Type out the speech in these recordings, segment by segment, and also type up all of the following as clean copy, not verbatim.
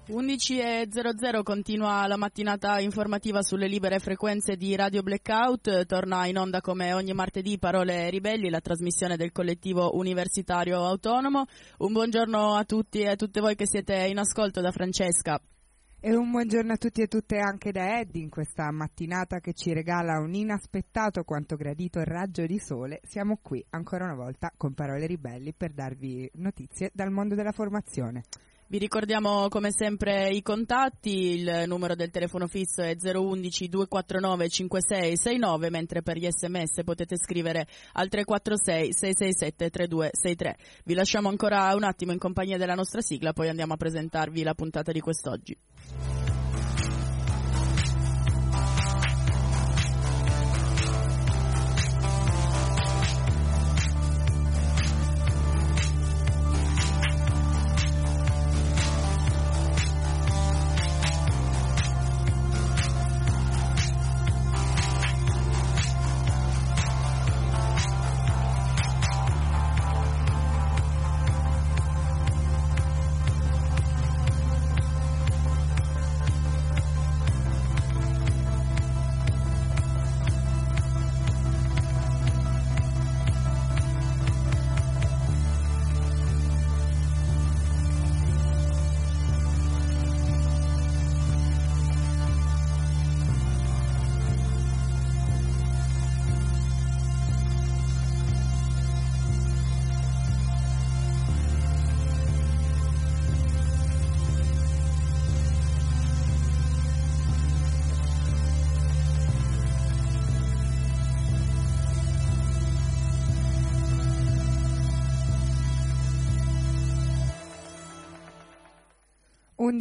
11:00 continua la mattinata informativa sulle libere frequenze di Radio Blackout. Torna in onda come ogni martedì Parole Ribelli, la trasmissione del collettivo universitario autonomo. Un buongiorno a tutti e a tutte voi che siete in ascolto da Francesca. E un buongiorno a tutti e tutte anche da Eddie in questa mattinata che ci regala un inaspettato quanto gradito raggio di sole. Siamo qui ancora una volta con Parole Ribelli per darvi notizie dal mondo della formazione. Vi ricordiamo come sempre i contatti, il numero del telefono fisso è 011 249 5669, mentre per gli sms potete scrivere al 346 667 3263. Vi lasciamo ancora un attimo in compagnia della nostra sigla, poi andiamo a presentarvi la puntata di quest'oggi. –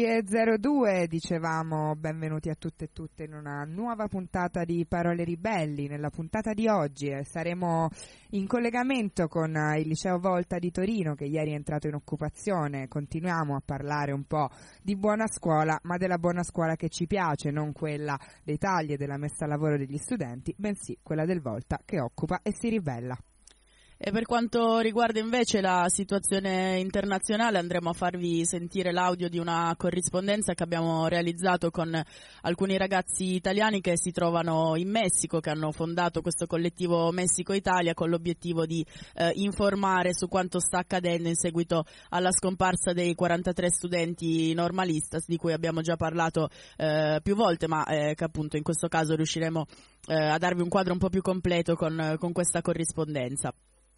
11:02, dicevamo benvenuti a tutte e tutte in una nuova puntata di Parole Ribelli. Nella puntata di oggi saremo in collegamento con il Liceo Volta di Torino che ieri è entrato in occupazione. Continuiamo a parlare un po' di buona scuola, ma della buona scuola che ci piace, non quella dei tagli e della messa a lavoro degli studenti, bensì quella del Volta che occupa e si ribella. E per quanto riguarda invece la situazione internazionale andremo a farvi sentire l'audio di una corrispondenza che abbiamo realizzato con alcuni ragazzi italiani che si trovano in Messico, che hanno fondato questo collettivo Messico Italia con l'obiettivo di informare su quanto sta accadendo in seguito alla scomparsa dei 43 studenti normalistas di cui abbiamo già parlato più volte, ma che appunto in questo caso riusciremo a darvi un quadro un po' più completo con questa corrispondenza.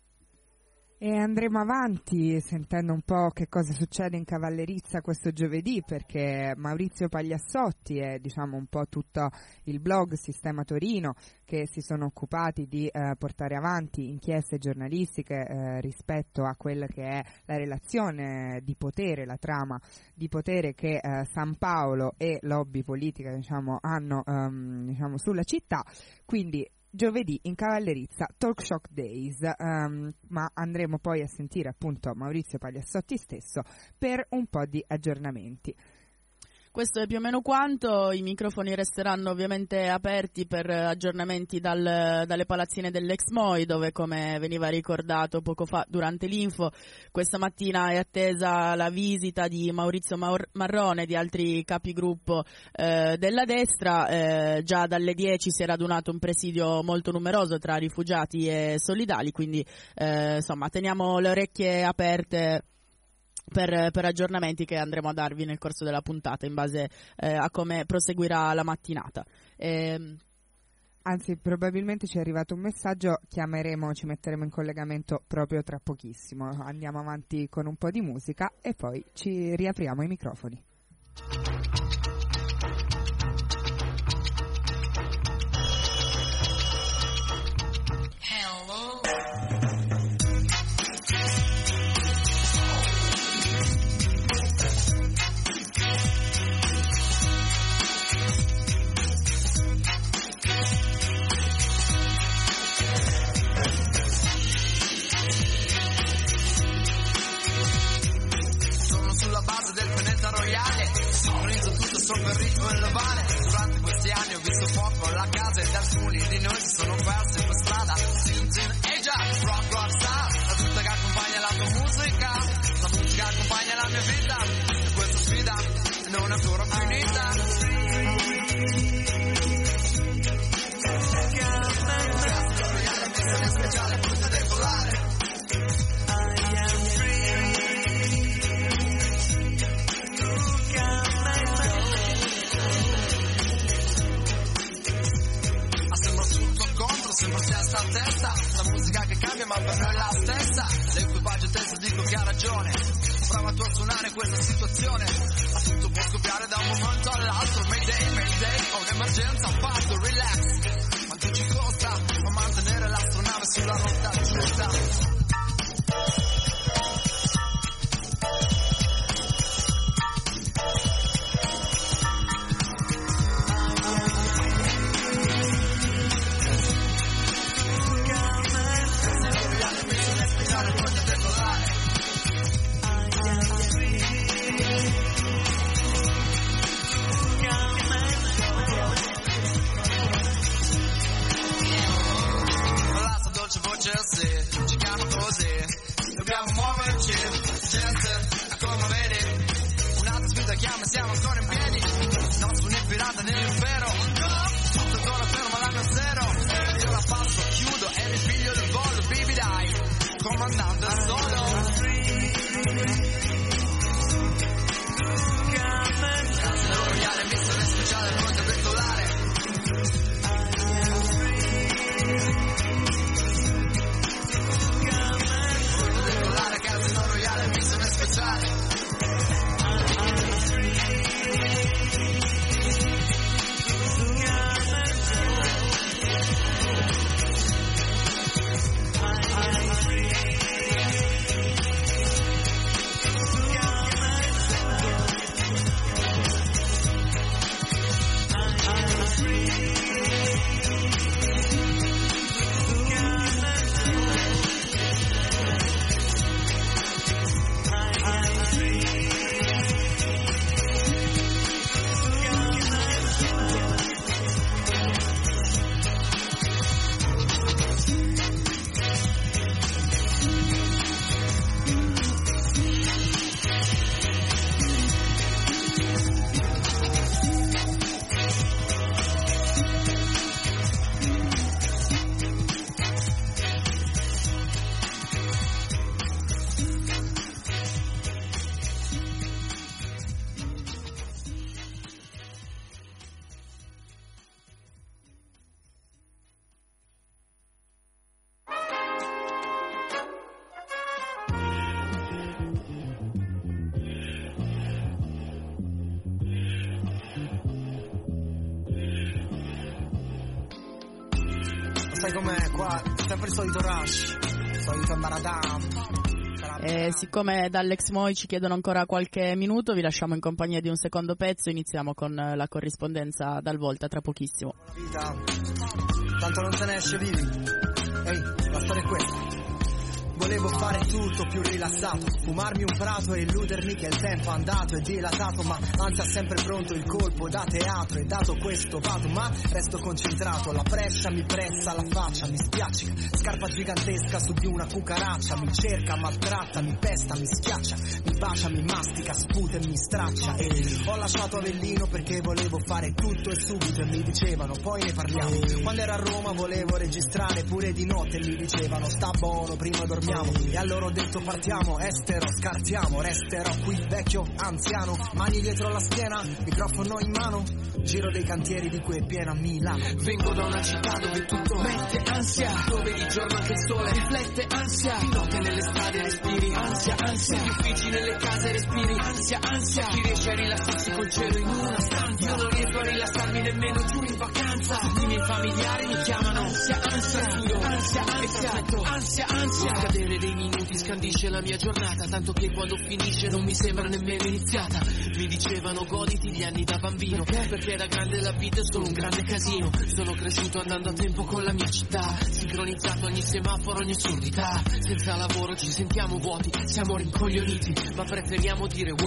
E andremo avanti sentendo un po' che cosa succede in Cavallerizza questo giovedì, perché Maurizio Pagliassotti e un po' tutto il blog Sistema Torino che si sono occupati di portare avanti inchieste giornalistiche rispetto a quella che è la relazione di potere, la trama di potere che San Paolo e lobby politica hanno sulla città. Quindi giovedì in Cavallerizza Talk Shock Days, ma andremo poi a sentire appunto Maurizio Pagliassotti stesso per un po' di aggiornamenti. Questo è più o meno quanto. I microfoni resteranno ovviamente aperti per aggiornamenti dalle palazzine dell'Ex Moi, dove, come veniva ricordato poco fa durante l'info, questa mattina è attesa la visita di Maurizio Marrone e di altri capigruppo della destra. Già dalle 10 si è radunato un presidio molto numeroso tra rifugiati e solidali, quindi teniamo le orecchie aperte per aggiornamenti che andremo a darvi nel corso della puntata in base a come proseguirà la mattinata. Anzi, probabilmente ci è arrivato un messaggio, ci metteremo in collegamento proprio tra pochissimo. Andiamo avanti con un po' di musica e poi ci riapriamo i microfoni. Sopra il ritmo e l'ovale. Durante questi anni ho visto poco la casa ed alcuni di noi si sono persi per strada. Sintin e già, rock star, la tuta che accompagna la tua musica, la musica accompagna la mia vita. E questa sfida non è ancora finita. Missione speciale, punta decolare. Sembra testa a testa, la musica che cambia ma per noi è la stessa. L'equipaggio teso dico che ha ragione, prova tu a suonare questa situazione, ma tutto può scoppiare da un momento all'altro. Mayday, mayday, ho un'emergenza, parto, relax. Quanto ci costa a mantenere l'astronave sulla rotta giusta? Ci chiama così, dobbiamo muoverci, gente, come vedi, un'altra sfida chiama, siamo ancora in piedi, non sono un pirata nell'impero, ancora fermo l'anno zero, io la passo, chiudo e ripiglio il volo, baby dai, comandando il solo. Casa royale, missione speciale, pronta per decollare. Missione speciale. Sai com'è qua? Sempre il solito rush, il solito maradam. Siccome dall'Ex Moi ci chiedono ancora qualche minuto, vi lasciamo in compagnia di un secondo pezzo. Iniziamo con la corrispondenza dal Volta tra pochissimo. Vita, tanto non se ne esce vivi. Ehi, la storia è questa. Volevo fare tutto più rilassato, fumarmi un prato e illudermi che il tempo andato è dilatato, ma anzi ha sempre pronto il colpo da teatro, e dato questo vado, ma resto concentrato, la pressa mi pressa la faccia, mi spiaccica, scarpa gigantesca su di una cucaraccia, mi cerca, maltratta, mi pesta, mi schiaccia, mi bacia, mi mastica, sputa e mi straccia, e ho lasciato Avellino perché volevo fare tutto e subito, e mi dicevano poi ne parliamo. Quando ero a Roma volevo registrare pure di notte, e mi dicevano sta buono, prima dormiamo. E allora ho detto partiamo, estero, scartiamo, resterò qui vecchio, anziano, mani dietro la schiena, microfono in mano, giro dei cantieri di cui è piena Milano. Vengo da una città dove tutto mette ansia, dove di giorno anche il sole riflette ansia, di notte nelle strade respiri ansia, ansia, gli uffici nelle case respiri ansia, ansia, chi riesce a rilassarsi col cielo in una stanza, io non riesco a rilassarmi nemmeno giù in vacanza, tutti i miei familiari mi chiamano ansia, ansia, ansia, ansia, ansia, ansia. Cadere dei minuti scandisce la mia giornata, tanto che quando finisce non mi sembra nemmeno iniziata. Mi dicevano goditi gli anni da bambino, perché da grande la vita è solo un grande casino. Sono cresciuto andando a tempo con la mia città, sincronizzato ogni semaforo, ogni assurdità. Senza lavoro ci sentiamo vuoti, siamo rincoglioniti, ma preferiamo dire work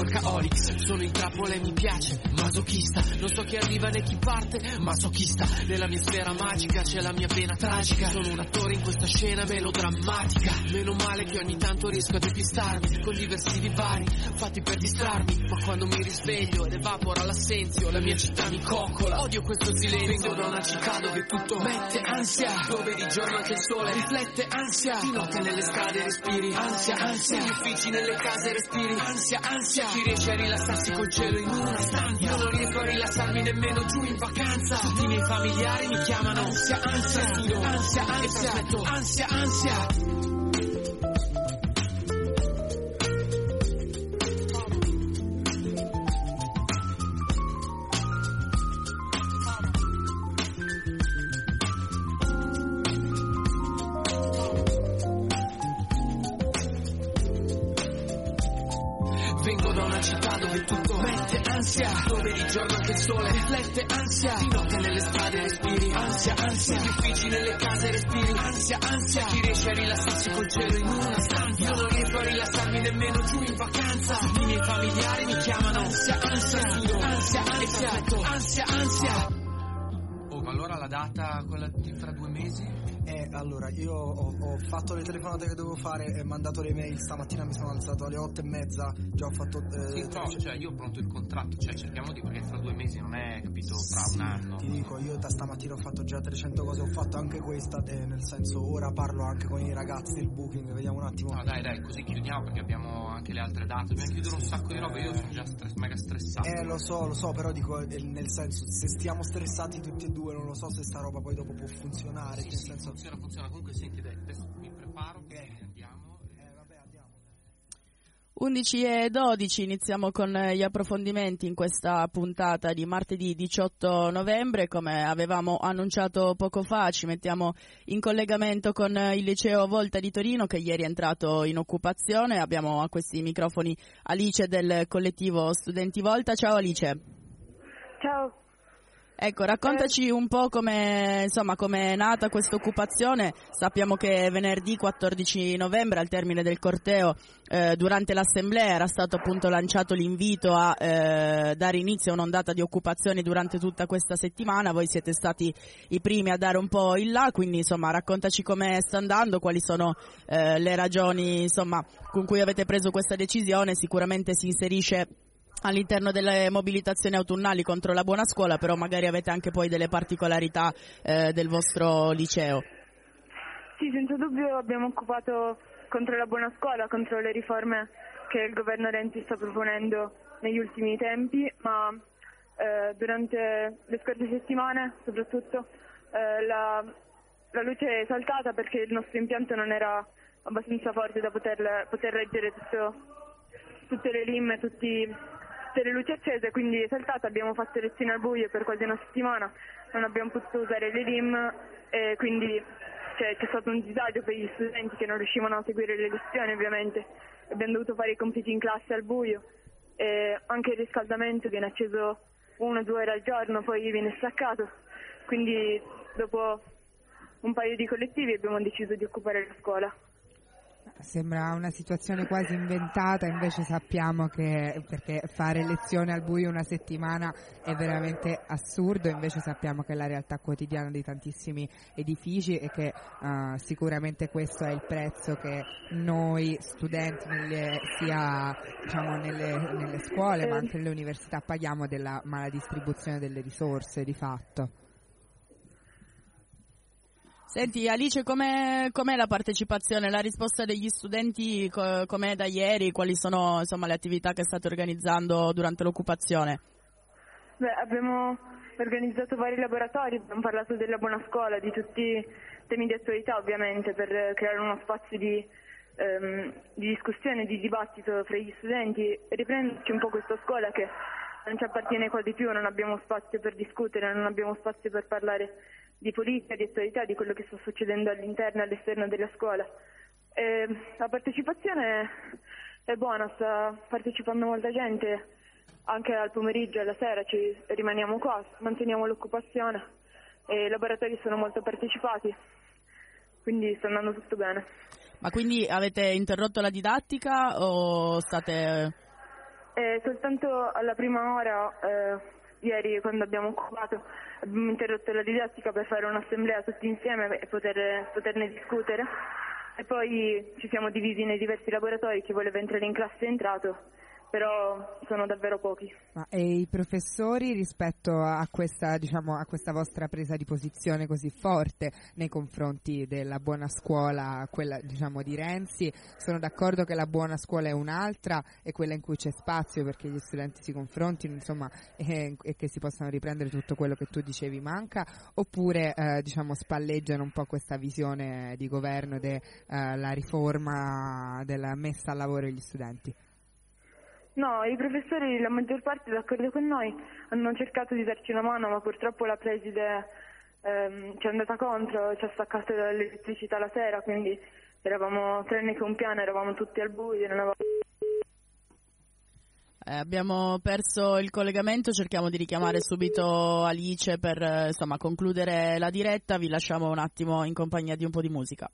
workaholics. Sono in trappola e mi piace, masochista. Non so chi arriva né chi parte, masochista. Nella mia sfera magica c'è la mia vena tragica. Sono un attore in questa scena melodrammatica. Meno male che ogni tanto riesco a depistarmi con diversivi vari, fatti per distrarmi. Ma quando mi risveglio ed evapora l'assenzio, la mia città mi coccola. Odio questo silenzio. Vengo da una città dove tutto mette ansia, dove di giorno anche il sole riflette ansia. Di notte nelle strade respiri ansia, ansia. Negli uffici, nelle case respiri ansia, ansia. Chi riesce a rilassarsi col cielo in una stanza? Io non riesco a rilassarmi nemmeno giù in vacanza. Tutti i miei familiari mi chiamano ansia, ansia. Studio ansia, ansia, ansia, ansia. Vengo da una città dove tutto mette ansia, dove di giorno anche il sole riflette ansia. Di notte nelle strade respiri ansia, ansia. Negli uffici, nelle case respiri ansia, ansia. Chi riesce a rilassarsi col cielo in una stanza? Io non riesco a rilassarmi nemmeno giù in vacanza. Tutti i miei familiari mi chiamano ansia, ansia. Studio ansia, ansia, ansia, ansia. Oh, ma allora la data, quella di fra 2 mesi? Allora, io ho fatto le telefonate che dovevo fare e mandato le mail. Stamattina mi sono alzato alle 8:30. Già ho fatto. Sì, però, cioè, io ho pronto il contratto. Cioè, cerchiamo di, perché fra 2 mesi non è, capito, fra un anno. Ti dico, io da stamattina ho fatto già 300 cose. Ho fatto anche questa. Nel senso, ora parlo anche con i ragazzi del booking. Vediamo un attimo. No, dai, così chiudiamo perché abbiamo anche le altre date. Dobbiamo chiudere un sacco di robe. Io sono già mega stressato. Lo so, però dico, nel senso, se stiamo stressati tutti e due, non lo so se sta roba poi dopo può funzionare. Sì, nel senso, funziona. Comunque senti, adesso mi preparo che andiamo. Vabbè, andiamo. 11:12, iniziamo con gli approfondimenti in questa puntata di martedì 18 novembre. Come avevamo annunciato poco fa, ci mettiamo in collegamento con il liceo Volta di Torino, che ieri è entrato in occupazione. Abbiamo a questi microfoni Alice del collettivo Studenti Volta. Ciao Alice. Ciao. Ecco, raccontaci un po' come è nata questa occupazione. Sappiamo che venerdì 14 novembre, al termine del corteo, durante l'assemblea era stato appunto lanciato l'invito a dare inizio a un'ondata di occupazioni durante tutta questa settimana. Voi siete stati i primi a dare un po' il là, quindi insomma raccontaci come sta andando, quali sono le ragioni insomma con cui avete preso questa decisione. Sicuramente si inserisce all'interno delle mobilitazioni autunnali contro la buona scuola, però magari avete anche poi delle particolarità del vostro liceo. Sì, senza dubbio abbiamo occupato contro la buona scuola, contro le riforme che il governo Renzi sta proponendo negli ultimi tempi, ma durante le scorse settimane soprattutto la luce è saltata perché il nostro impianto non era abbastanza forte da poter reggere tutte le LIM, tutte le luci accese, quindi è saltata. Abbiamo fatto lezioni al buio per quasi una settimana, non abbiamo potuto usare le LIM e quindi c'è stato un disagio per gli studenti che non riuscivano a seguire le lezioni. Ovviamente abbiamo dovuto fare i compiti in classe al buio e anche il riscaldamento viene acceso 1 o 2 ore al giorno, poi viene staccato, quindi dopo un paio di collettivi abbiamo deciso di occupare la scuola. Sembra una situazione quasi inventata, invece sappiamo che perché fare lezione al buio una settimana è veramente assurdo, invece sappiamo che è la realtà quotidiana di tantissimi edifici e che sicuramente questo è il prezzo che noi studenti sia diciamo nelle scuole ma anche nelle università paghiamo della mala distribuzione delle risorse di fatto. Senti Alice, com'è la partecipazione, la risposta degli studenti, com'è da ieri, quali sono insomma le attività che state organizzando durante l'occupazione? Abbiamo organizzato vari laboratori, abbiamo parlato della buona scuola, di tutti i temi di attualità ovviamente, per creare uno spazio di discussione, di dibattito fra gli studenti e riprenderci un po' questa scuola che non ci appartiene quasi più, non abbiamo spazio per discutere, non abbiamo spazio per parlare di politica, di attualità, di quello che sta succedendo all'interno e all'esterno della scuola. La partecipazione è buona, sta partecipando molta gente, anche al pomeriggio e alla sera ci rimaniamo qua, manteniamo l'occupazione e i laboratori sono molto partecipati, quindi sta andando tutto bene. Ma quindi avete interrotto la didattica o state... Soltanto alla prima ora, ieri quando abbiamo occupato, abbiamo interrotto la didattica per fare un'assemblea tutti insieme e poterne discutere, e poi ci siamo divisi nei diversi laboratori. Chi voleva entrare in classe è entrato, però sono davvero pochi. E i professori, rispetto a questa, a questa vostra presa di posizione così forte nei confronti della buona scuola, quella di Renzi, sono d'accordo che la buona scuola è un'altra e quella in cui c'è spazio perché gli studenti si confrontino, e che si possano riprendere tutto quello che tu dicevi manca, oppure spalleggiano un po' questa visione di governo della riforma della messa al lavoro degli studenti? No, i professori, la maggior parte, d'accordo con noi, hanno cercato di darci una mano, ma purtroppo la preside ci è andata contro, ci ha staccato l'elettricità la sera, quindi eravamo, tranne che un piano, eravamo tutti al buio. Abbiamo perso il collegamento, cerchiamo di richiamare subito Alice per concludere la diretta. Vi lasciamo un attimo in compagnia di un po' di musica.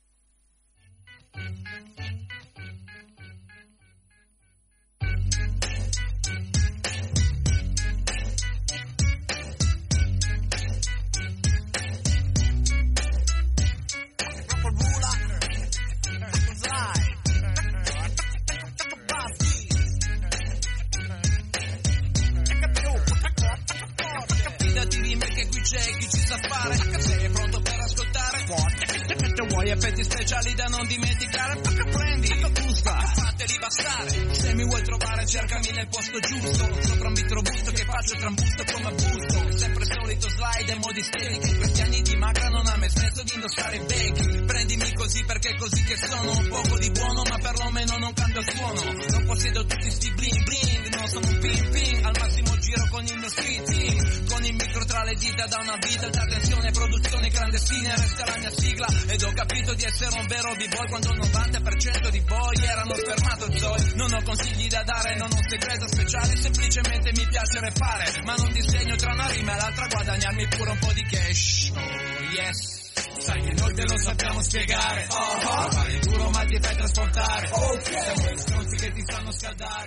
C'è chi ci sa fare, sei pronto per ascoltare? Vuoi effetti speciali da non dimenticare? Prendi, busta, fateli bastare. Se mi vuoi trovare cercami nel posto giusto, sopra un beat robusto che faccio trambusto come busto. Sempre solito slide e modi steli, che in questi anni di magra non ha mai smesso di indossare i becchi. Prendimi così perché è così che sono, un poco di buono ma perlomeno non cambio il suono. Non possiedo tutti sti bling bling, non sono un ping ping, al massimo giro con il mio street team, con il micro tra le dita da una vita, alta tensione, produzione clandestina, resta la mia sigla. Ed ho capito di essere un vero b-boy quando il 90% di boy erano spermatozoi. Non ho consigli da dare, non ho un segreto speciale, semplicemente mi piace rappare, ma non disegno tra una rima e l'altra guadagnarmi pure un po' di cash. Oh yes, sai che noi te lo sappiamo spiegare. Fare duro ma ti fai trasportare. Siamo gli stronzi che ti fanno scaldare.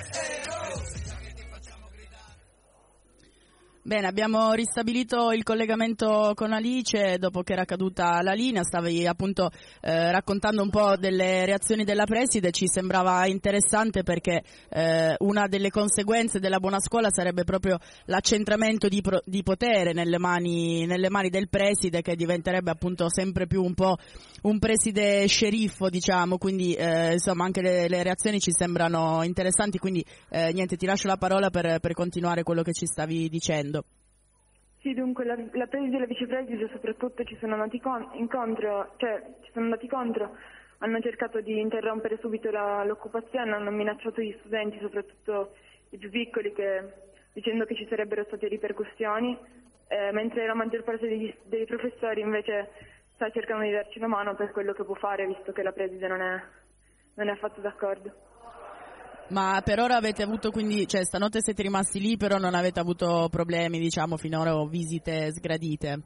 Bene, abbiamo ristabilito il collegamento con Alice dopo che era caduta la linea. Stavi appunto raccontando un po' delle reazioni della preside. Ci sembrava interessante perché una delle conseguenze della buona scuola sarebbe proprio l'accentramento di potere nelle mani del preside, che diventerebbe appunto sempre più un po' un preside sceriffo, diciamo. Quindi anche le reazioni ci sembrano interessanti, quindi niente, ti lascio la parola per continuare quello che ci stavi dicendo. Sì, dunque la preside e la vicepreside soprattutto ci sono andati contro, hanno cercato di interrompere subito l'occupazione, hanno minacciato gli studenti, soprattutto i più piccoli, dicendo che ci sarebbero state ripercussioni, mentre la maggior parte dei professori invece sta cercando di darci una mano per quello che può fare, visto che la preside non è affatto d'accordo. Ma per ora avete avuto, quindi, stanotte siete rimasti lì, però non avete avuto problemi, diciamo, finora, o visite sgradite?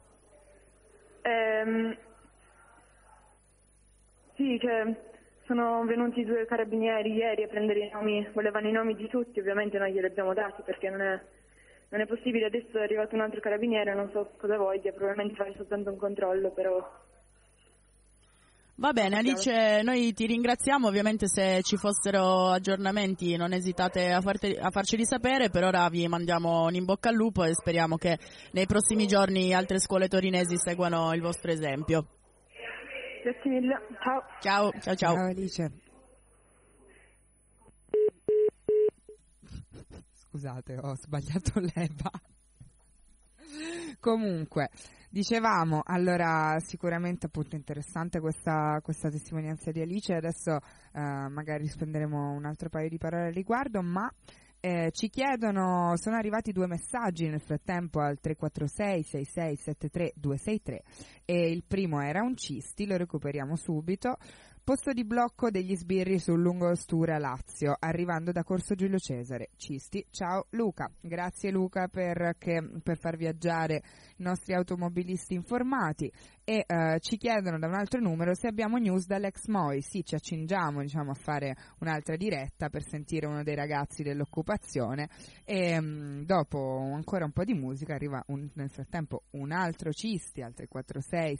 Sì, sono venuti 2 carabinieri ieri a prendere i nomi, volevano i nomi di tutti, ovviamente noi glieli abbiamo dati perché non è possibile. Adesso è arrivato un altro carabiniere, non so cosa voglia, probabilmente fare soltanto un controllo, però... Va bene Alice, noi ti ringraziamo, ovviamente se ci fossero aggiornamenti non esitate a farceli sapere. Per ora vi mandiamo un in bocca al lupo e speriamo che nei prossimi giorni altre scuole torinesi seguano il vostro esempio. Grazie mille, ciao. Ciao. Ciao Alice. Scusate, ho sbagliato leva. Comunque, dicevamo, allora sicuramente appunto interessante questa testimonianza di Alice. Adesso magari spenderemo un altro paio di parole al riguardo, ma ci chiedono, sono arrivati 2 messaggi nel frattempo al 346 6673 263 e il primo era un Cisti, lo recuperiamo subito. Posto di blocco degli sbirri sul lungo Stura Lazio, arrivando da Corso Giulio Cesare. Cisti, ciao Luca. Grazie Luca per far viaggiare i nostri automobilisti informati. e ci chiedono da un altro numero se abbiamo news dall'ex MOI. Sì, ci accingiamo, diciamo, a fare un'altra diretta per sentire uno dei ragazzi dell'occupazione, e dopo ancora un po' di musica arriva nel frattempo un altro Cisti al 346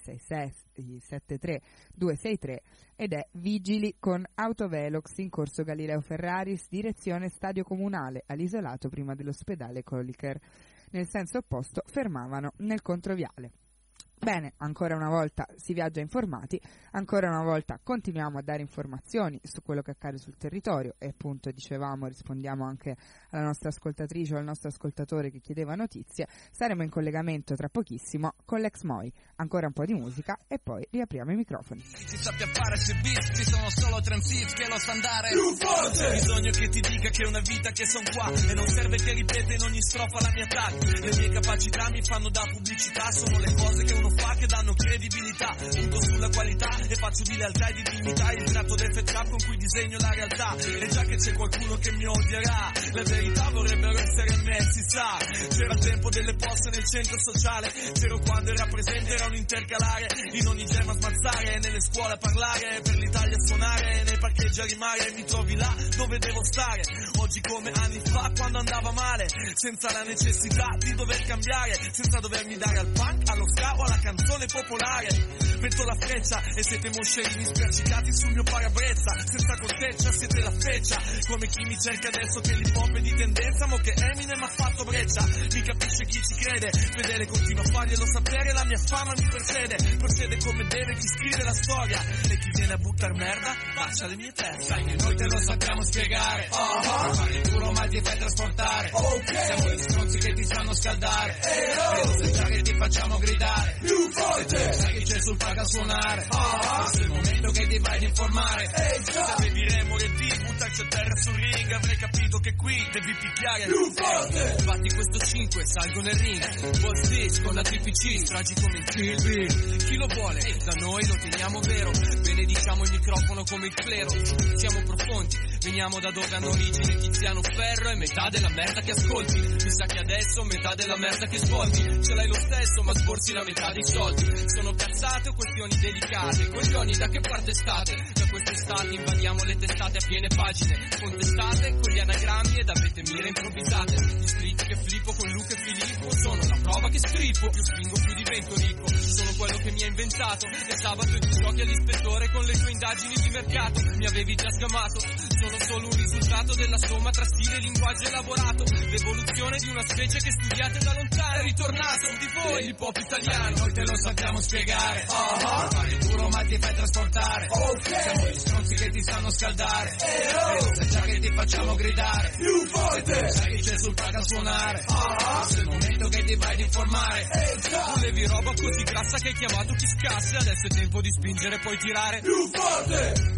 66 73 263 ed è Vigili con Autovelox in corso Galileo Ferraris, direzione Stadio Comunale, all'isolato prima dell'ospedale Coliker. Nel senso opposto fermavano nel controviale. Bene, ancora una volta si viaggia informati, ancora una volta continuiamo a dare informazioni su quello che accade sul territorio e appunto dicevamo, rispondiamo anche alla nostra ascoltatrice o al nostro ascoltatore che chiedeva notizie. Saremo in collegamento tra pochissimo con l'ex MOI, ancora un po' di musica e poi riapriamo i microfoni. Ci sappia fare se beat, ci sono solo transit che lo sa andare. Non c'è bisogno che ti dica che è una vita che son qua e non serve che ripeta in ogni strofa la mia tag. Le mie capacità mi fanno da pubblicità, sono le cose che uno fa che danno credibilità. Punto sulla qualità e faccio di lealtà e di dignità il tratto del fettrap con cui disegno la realtà. E già che c'è qualcuno che mi odierà, la verità vorrebbero essere me, si sa. C'era il tempo delle poste nel centro sociale, c'ero quando era presente, era un intercalare. In ogni gemma smazzare, nelle scuole a parlare, per l'Italia suonare, nei parcheggi a rimare. Mi trovi là dove devo stare, oggi come anni fa quando andava male, senza la necessità di dover cambiare, senza dovermi dare al punk, allo ska o alla canzone popolare. Metto la freccia e siete moscerini spercicati sul mio parabrezza, senza corteccia siete la feccia, come chi mi cerca adesso che l'hip hop è di tendenza, mo che Eminem ha fatto breccia. Mi capisce chi ci crede, fedele continua a farglielo sapere, la mia fama mi precede, procede come deve chi scrive la storia, e chi viene a buttar merda faccia le mie teste. Sai che noi te lo sappiamo spiegare, fare il culo ma ti fai trasportare, siamo gli stronzi che ti sanno scaldare, e lo sai già che ti facciamo gridare più forte, sai che c'è sul paga a suonare, questo è il momento che ti vai ad informare. Se avevi remore di buttarci a terra sul ring, avrei capito che qui devi picchiare più forte. Infatti questo 5 salgo nel ring, boss dish con la TPC, stragi come il Kill Bill. Chi lo vuole, da noi lo teniamo vero, benediciamo il microfono come il clero. Siamo profondi, veniamo da dove hanno origine Tiziano Ferro e metà della merda che ascolti. Mi sa che adesso metà della merda che svolti ce l'hai lo stesso ma sborsi la metà dei soldi. Sono cazzate o questioni delicate, coglioni da che parte state? Da quest'estate invadiamo le testate a piene pagine, contestate con gli anagrammi ed avete mire improvvisate. Gli split che flippo con Luca e Filippo sono la prova che strippo, più spingo più divento ricco, sono quello che mi ha inventato. E sabato ti giochi all'ispettore con le tue indagini di mercato, mi avevi già scamato, sono solo un risultato della somma tra stile e linguaggio elaborato, l'evoluzione di una specie che studiate da lontano, è ritornato di voi l'hip hop italiano. Noi te lo sappiamo spiegare, fare il duro ma ti fai trasportare, siamo gli stronzi che ti sanno scaldare, e lo sai già che ti facciamo gridare più forte, sai che c'è sul paga a suonare, questo è il momento che ti vai ad informare. Volevi roba così grassa che hai chiamato chi scassi, adesso è tempo di spingere e poi tirare più forte.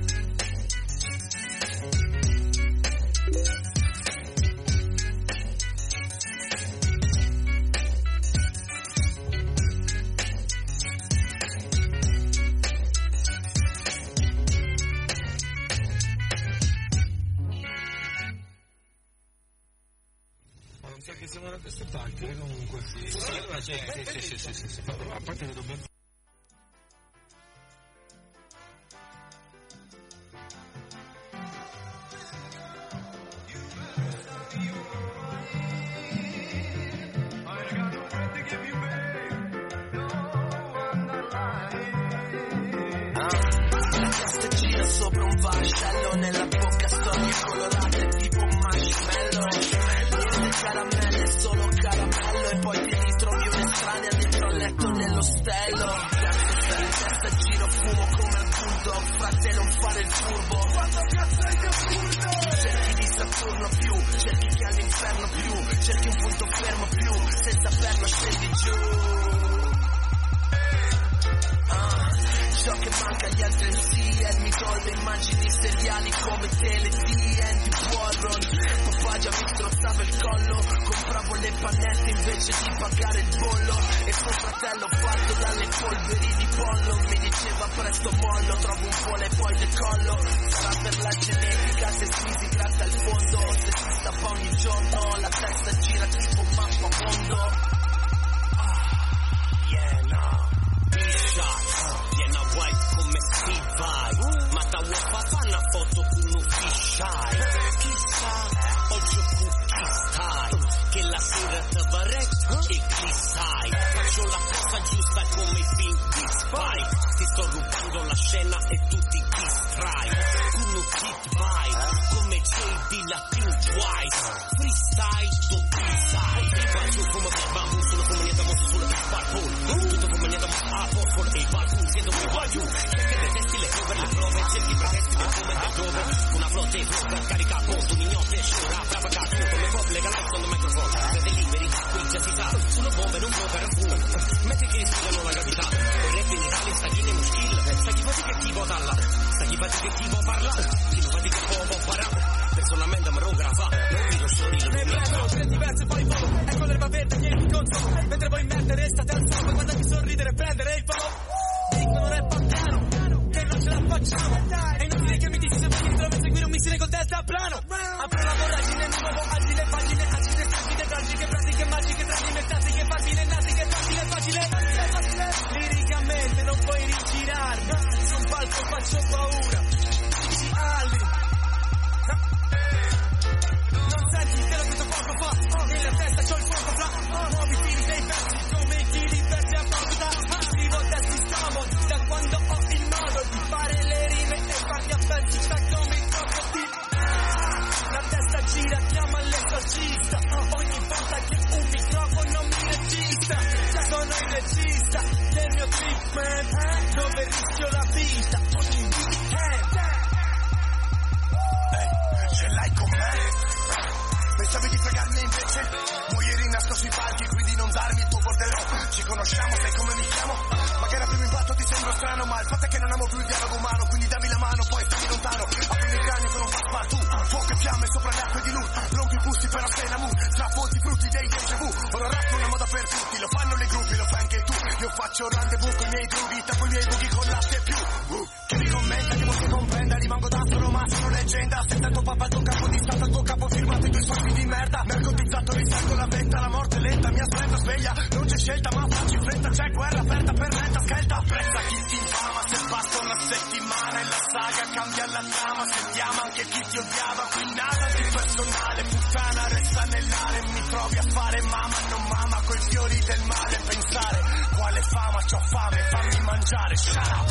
Che siamo da questo tanker comunque sì, a parte che dobbiamo la testa gira sopra un vascello, nella bocca storie colorate tipo un marshmallow, caramelle, solo caramello, e poi ti ritrovi un'estranea dentro al letto nell'ostello. Testa giro, fumo come al bulldog, frate non fare il furbo. Quando cazzo è il furbo? Cerchi di Saturno più, cerchi che all'inferno più, cerchi un punto fermo più, senza saperlo scendi giù. Ciò che manca agli altri MC mi tolve immagini seriali come Tele-D, Andy Warhol. Papà già mi strozzava il collo, compravo le pannette invece di pagare il bollo, e suo fratello fatto dalle polveri di pollo mi diceva presto mollo, trovo un volo e poi decollo. Sarà per la genetica se si gratta al fondo, se si stappa ogni giorno la testa gira tipo mappa mondo. Yeah, no, shot. e glissai. Faccio la cosa giusta come i film di spy. Ti sto rubando la scena e tu ti distrai. Con un kit vai, come JD Latin Twice. Freestyle, tu sai. Faccio come del bambù, sono come niente mosso sulle barpole. Tutto come niente mosso a fosforo e i barpun siendo un guagliù. Che detesti le cover, le prove, cerchi pretesti del come del dove. Una flotte e flogger, carica a conto, mignotte e scura, brava cazzo, come pop, legalizzo on the microphone. Siete liberi, qui già si sa, sono bombe, non blogger, boom. Metti che spiegano la gravità, il rap in Italia sta chi ne muschil, sta chi fatti che chi vuoi dalla, sta chi fatti che chi vuoi parla, chi non fatti che può parla, personalmente mi rograva, non mi lo sorrido. Ne prendo tre diverse poi volo, ecco l'erba verde che mi controllo, mentre voi mettere state al fuoco, guardate sorridere e prendere il volo. Dicono rap piano, che non ce la facciamo, è inutile che mi dici se vuoi mi trovi a seguire un missile col delta plano. Apro la voragine, nuovo agile, pagine, agile, fragile, tragiche, pratiche, magiche, tragine, tattiche, facile, natiche, facile, facile. Liricamente non puoi rigirarmi, su un palco faccio paura, dici altri. Non senti che l'ho detto poco fa, nella testa c'ho il fuoco fra, nuovi fili dei versi, come chi li versi a porta. Scrivo testi siamo, da quando ho il modo di fare le rime e farti a pezzi, sta come il crocodilo. La testa gira, chiama l'esorcista, ogni volta che un microfono mi registra. Sono il regista del mio treatment, dove rischio la vita ogni weekend. Ce l'hai con me? Pensavi di fregarne invece? Muoieri nasto sui palchi, quindi non darmi il tuo bordello. Ci conosciamo, sai come mi chiamo? Magari a primo impatto ti sembro strano, ma il fatto è che non amo più il dialogo umano. Quindi dammi la mano, poi stammi lontano. Apri il cranio con un passepartout, fuoco e fiamme sopra le acque di luce. Rompi i pusti però sei la mood, tra molti frutti dei déjà vu. Ora rap è una moda per tutti, lo fanno le gruppi, lo fai anche tu. Io faccio rendezvous con i miei drughi, tappo i miei buchi con latte e più. Chi mi commenta, chi vuol che comprenda, rimango da solo ma sono leggenda. Se tanto papà il tuo capo di stato, il tuo capo firmato i tuoi soldi di merda. Narcotizzato risalgo la venta, la morte lenta, mi aspetta sveglia. Non c'è scelta ma faccio in fretta, c'è guerra aperta per renta scelta. Presta chi ti infama, se basta una settimana e la saga cambia la trama. Sentiamo anche chi ti odiava, qui nada di personale. Puttana resta nell'aria, mi trovi a fare mamma, non mama, coi fiori del male. Pensare quale fama, c'ho fame, fammi mangiare, shut up.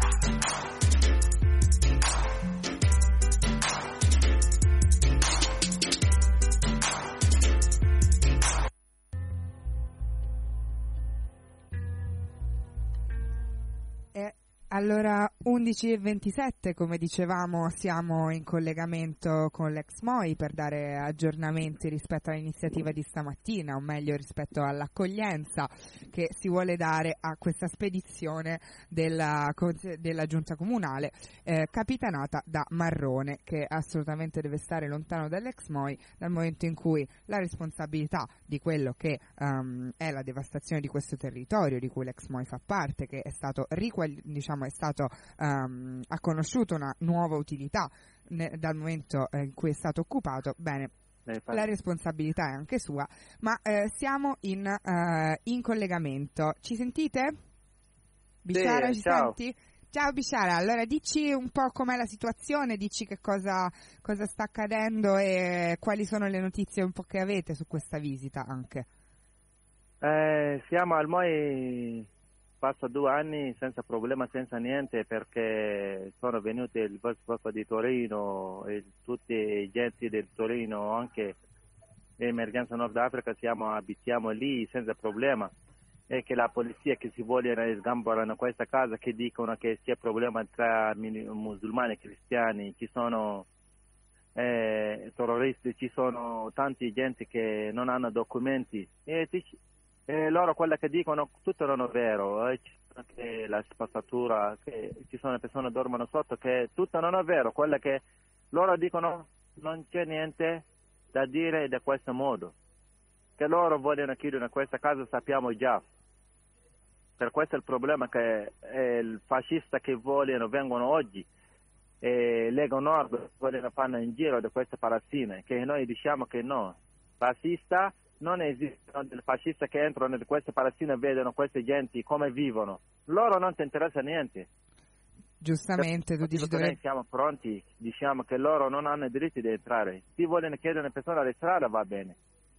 Allora, 11:27, come dicevamo, siamo in collegamento con l'Exmoi per dare aggiornamenti rispetto all'iniziativa di stamattina, o meglio rispetto all'accoglienza che si vuole dare a questa spedizione della giunta comunale capitanata da Marrone, che assolutamente deve stare lontano dall'Exmoi dal momento in cui la responsabilità di quello che è la devastazione di questo territorio, di cui l'Exmoi fa parte, che è stato ha conosciuto una nuova utilità dal momento in cui è stato occupato. Bene, la responsabilità è anche sua, ma siamo in collegamento. Ci sentite? Bishara, sì, ci ciao. senti? Ciao Bishara, allora dici un po' com'è la situazione, dici che cosa sta accadendo e quali sono le notizie un po' che avete su questa visita anche. Siamo al MOI, passa 2 anni senza problema, senza niente, perché sono venuti il Volkswagen di Torino e tutti i agenti del Torino, anche Emergenza Nord Africa, abitiamo lì senza problema. E che la polizia che si vogliono sgambarano questa casa, che dicono che c'è problema tra musulmani e cristiani, ci sono terroristi, ci sono tanti gente che non hanno documenti e loro quello che dicono tutto non è vero, che la spazzatura, che ci sono persone che dormono sotto, che tutto non è vero, quello che loro dicono non c'è niente da dire da questo modo, che loro vogliono chiudere questa casa sappiamo già. Per questo è il problema, che il fascista che vengono oggi e Lega Nord vogliono fare in giro di queste palazzine, che noi diciamo che no, fascista non esistono, dei fascisti che entrano in queste palazzine e vedono queste genti come vivono, loro non ti interessa niente. Giustamente, tu dici noi siamo pronti, diciamo che loro non hanno i diritti di entrare, se vogliono chiedere una persona di strada va bene,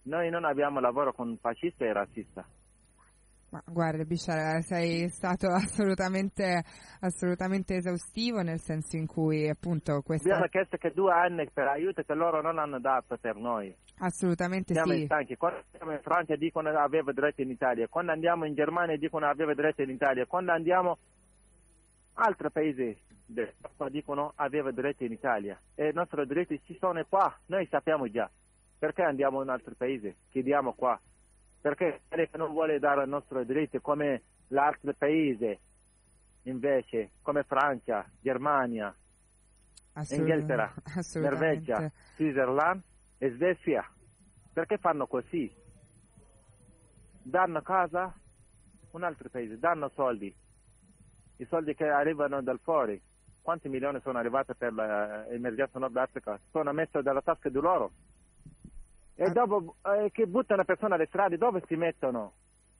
Noi non abbiamo lavoro con fascista e razzista. Ma guarda Bisciara, sei stato assolutamente esaustivo, nel senso in cui appunto abbiamo chiesto che 2 anni per aiuto che loro non hanno dato per noi. Assolutamente siamo sì. Stanchi. Quando andiamo in Francia dicono aveva diritto in Italia, quando andiamo in Germania dicono aveva diritto in Italia, quando andiamo altri paesi d'Europa dicono aveva diritto in Italia, e i nostri diritti ci sono qua, noi sappiamo già. Perché andiamo in altri paesi? Chiediamo qua. Perché non vuole dare i nostri diritti come l'altro paese, invece, come Francia, Germania, Inghilterra, Norvegia, Switzerland e Svezia. Perché fanno così? Danno casa un altro paese, danno soldi. I soldi che arrivano dal fuori. Quanti milioni sono arrivati per l'emergenza Nord Africa? Sono messi dalla tasca di loro. E dopo che buttano le persone alle strade, dove si mettono?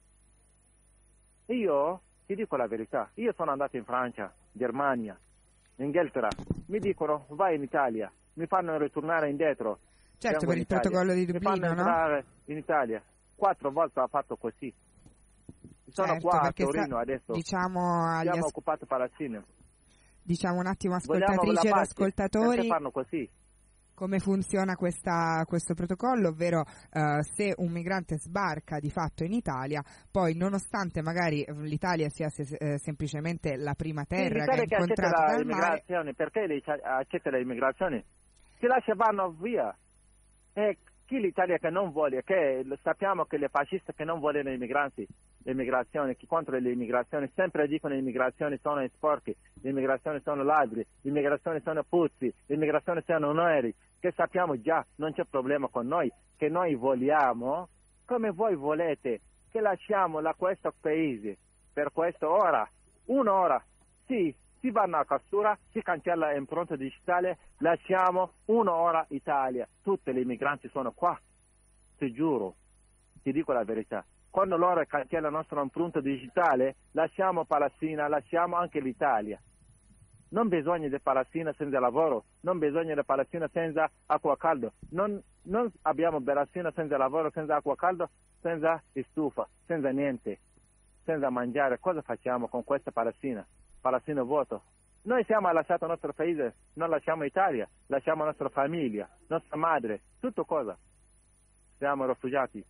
Io ti dico la verità, io sono andato in Francia, Germania, Inghilterra, mi dicono vai in Italia, mi fanno ritornare indietro. Certo, per il protocollo di Dublino, mi fanno entrare in Italia. 4 volte ha fatto così. Sono qua a Torino adesso, diciamo siamo occupati Palazino. Diciamo un attimo, ascoltatrici ed ascoltatori, perché fanno così? Come funziona questo protocollo, ovvero se un migrante sbarca di fatto inItalia, poi nonostante magari l'Italia sia semplicemente la prima terra che è incontrata dal mare, perché accetta l'immigrazione? Si lascia vanno via. E chi l'Italia che non vuole, che sappiamo che le fasciste che non vogliono l'immigrazione, chi contro l'immigrazione, sempre dicono che l'immigrazione sono sporchi, l'immigrazione sono ladri, l'immigrazione sono puzzi, l'immigrazione sono neri, che sappiamo già, non c'è problema con noi, che noi vogliamo, come voi volete, che lasciamo questo paese per questa ora, un'ora, sì, si vanno a cattura, si cancella l'impronta digitale, lasciamo un'ora Italia, tutti gli immigranti sono qua, ti giuro, ti dico la verità. Quando loro cancellano la nostra impronta digitale, lasciamo Palestina, lasciamo anche l'Italia. Non bisogna di Palestina senza lavoro, non bisogna di Palestina senza acqua calda, non abbiamo Palestina senza lavoro, senza acqua calda, senza stufa, senza niente, senza mangiare. Cosa facciamo con questa Palestina? Palestina vuoto. Noi siamo lasciato il nostro paese, non lasciamo l'Italia, lasciamo la nostra famiglia, nostra madre, tutto cosa. Siamo rifugiati,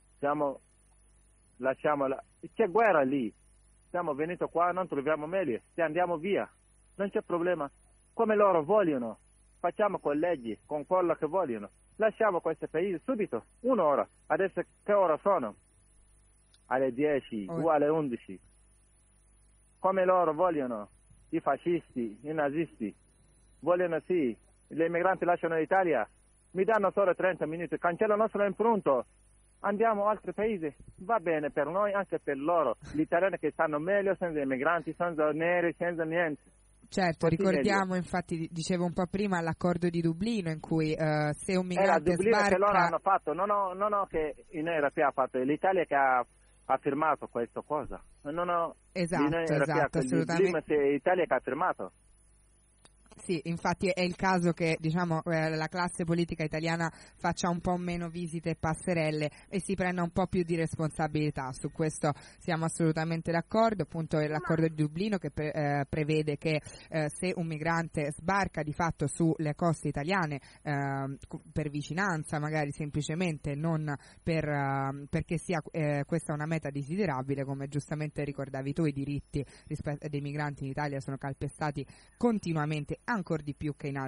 c'è guerra lì, siamo venuti qua, non troviamo meglio, se andiamo via, non c'è problema. Come loro vogliono, facciamo con leggi, con quello che vogliono, lasciamo questo paese subito, un'ora. Adesso che ora sono? Alle 10 o alle 11. Come loro vogliono, i fascisti, i nazisti, vogliono sì, gli immigranti lasciano l'Italia, mi danno solo 30 minuti, cancella il nostro impronto, andiamo a altri paesi, va bene per noi, anche per loro, gli italiani che stanno meglio senza immigranti, senza neri, senza niente. Certo, ricordiamo infatti, dicevo un po' prima, l'accordo di Dublino in cui se un migrante sbarca... che loro hanno fatto, non ho che in Europea ha fatto, l'Italia che ha firmato questa cosa. Esatto, assolutamente. L'Italia che ha firmato. Sì, infatti è il caso che diciamo la classe politica italiana faccia un po' meno visite e passerelle e si prenda un po' più di responsabilità. Su questo siamo assolutamente d'accordo. Appunto è l'accordo di Dublino che prevede che se un migrante sbarca di fatto sulle coste italiane per vicinanza, magari semplicemente non perché sia questa una meta desiderabile, come giustamente ricordavi tu, i diritti dei migranti in Italia sono calpestati continuamente, ancora di più che in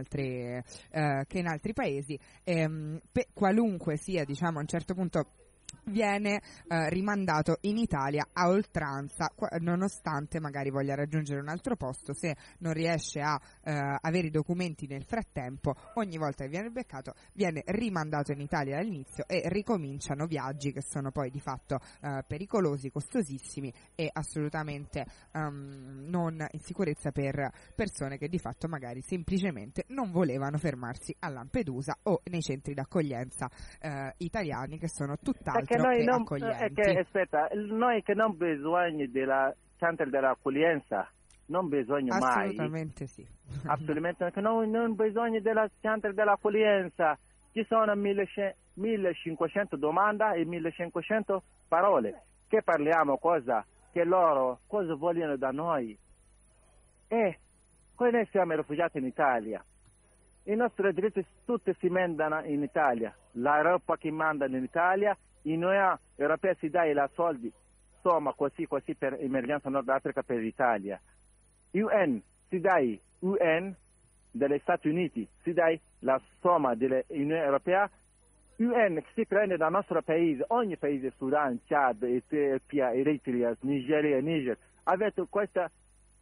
altri paesi, qualunque sia, diciamo, a un certo punto viene rimandato in Italia a oltranza, nonostante magari voglia raggiungere un altro posto. Se non riesce a avere i documenti nel frattempo, ogni volta che viene beccato viene rimandato in Italia dall'inizio e ricominciano viaggi che sono poi di fatto pericolosi, costosissimi e assolutamente non in sicurezza per persone che di fatto magari semplicemente non volevano fermarsi a Lampedusa o nei centri d'accoglienza italiani, che sono tutt'altro che accoglienti. Aspetta, noi che non bisogna della centro dell'accoglienza, non bisogna mai. Assolutamente sì. Assolutamente, che non bisogna della centro dell'accoglienza. Ci sono 1.500 1500 domande e 1500 parole. Che parliamo cosa? Che loro cosa vogliono da noi? Noi siamo rifugiati in Italia. I nostri diritti tutti si mandano in Italia. L'Europa che manda in Italia, l'Unione Europea si dà i soldi, insomma così per emergenza Nord Africa per l'Italia. UN si dà UN degli Stati Uniti, si dà la somma dell'Unione Europea. UN si prende dal nostro paese, ogni paese, Sudan, Chad, Etiopia, Eritrea, Niger, avete questo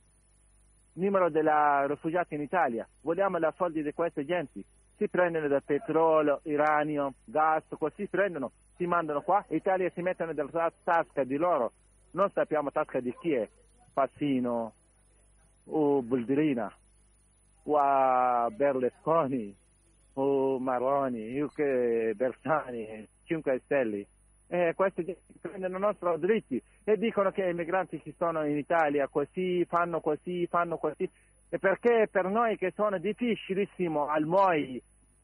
numero dei rifugiati in Italia. Vogliamo i soldi di queste gente. Si prendono del petrolio, uranio, gas, così prendono, si mandano qua, Italia si mettono nella tasca di loro. Non sappiamo tasca di chi è, Fassino, o Boldrina, o a Berlusconi, o Maroni, o Bersani, 5 Stelle. Questi prendono i nostri diritti e dicono che i migranti che sono in Italia fanno così, e perché per noi che sono difficilissimo al MOI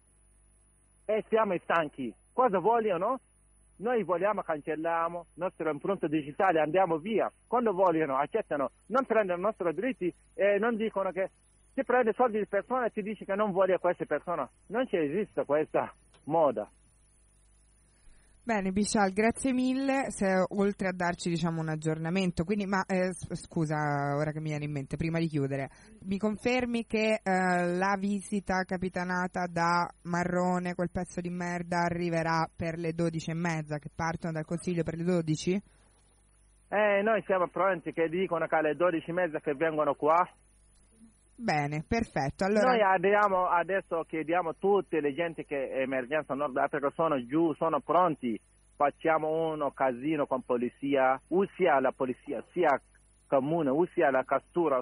e siamo stanchi. Cosa vogliono? Noi vogliamo cancellare il nostro impronto digitale, andiamo via. Quando vogliono, accettano, non prendono i nostri diritti e non dicono che si prende soldi di persone e ti dice che non vuole queste persone. Non ci esiste questa moda. Bene, Bishal, grazie mille, oltre a darci un aggiornamento, quindi scusa, ora che mi viene in mente, prima di chiudere, mi confermi che la visita capitanata da Marrone, quel pezzo di merda, arriverà per le 12:30, che partono dal Consiglio per le 12? Noi siamo pronti, che dicono che alle 12:30 che vengono qua. Bene, perfetto. Allora... Noi adesso chiediamo a tutte le gente che emergenza Nord Africa sono giù, sono pronti, facciamo un casino con polizia, sia la polizia, sia comune, sia la castura,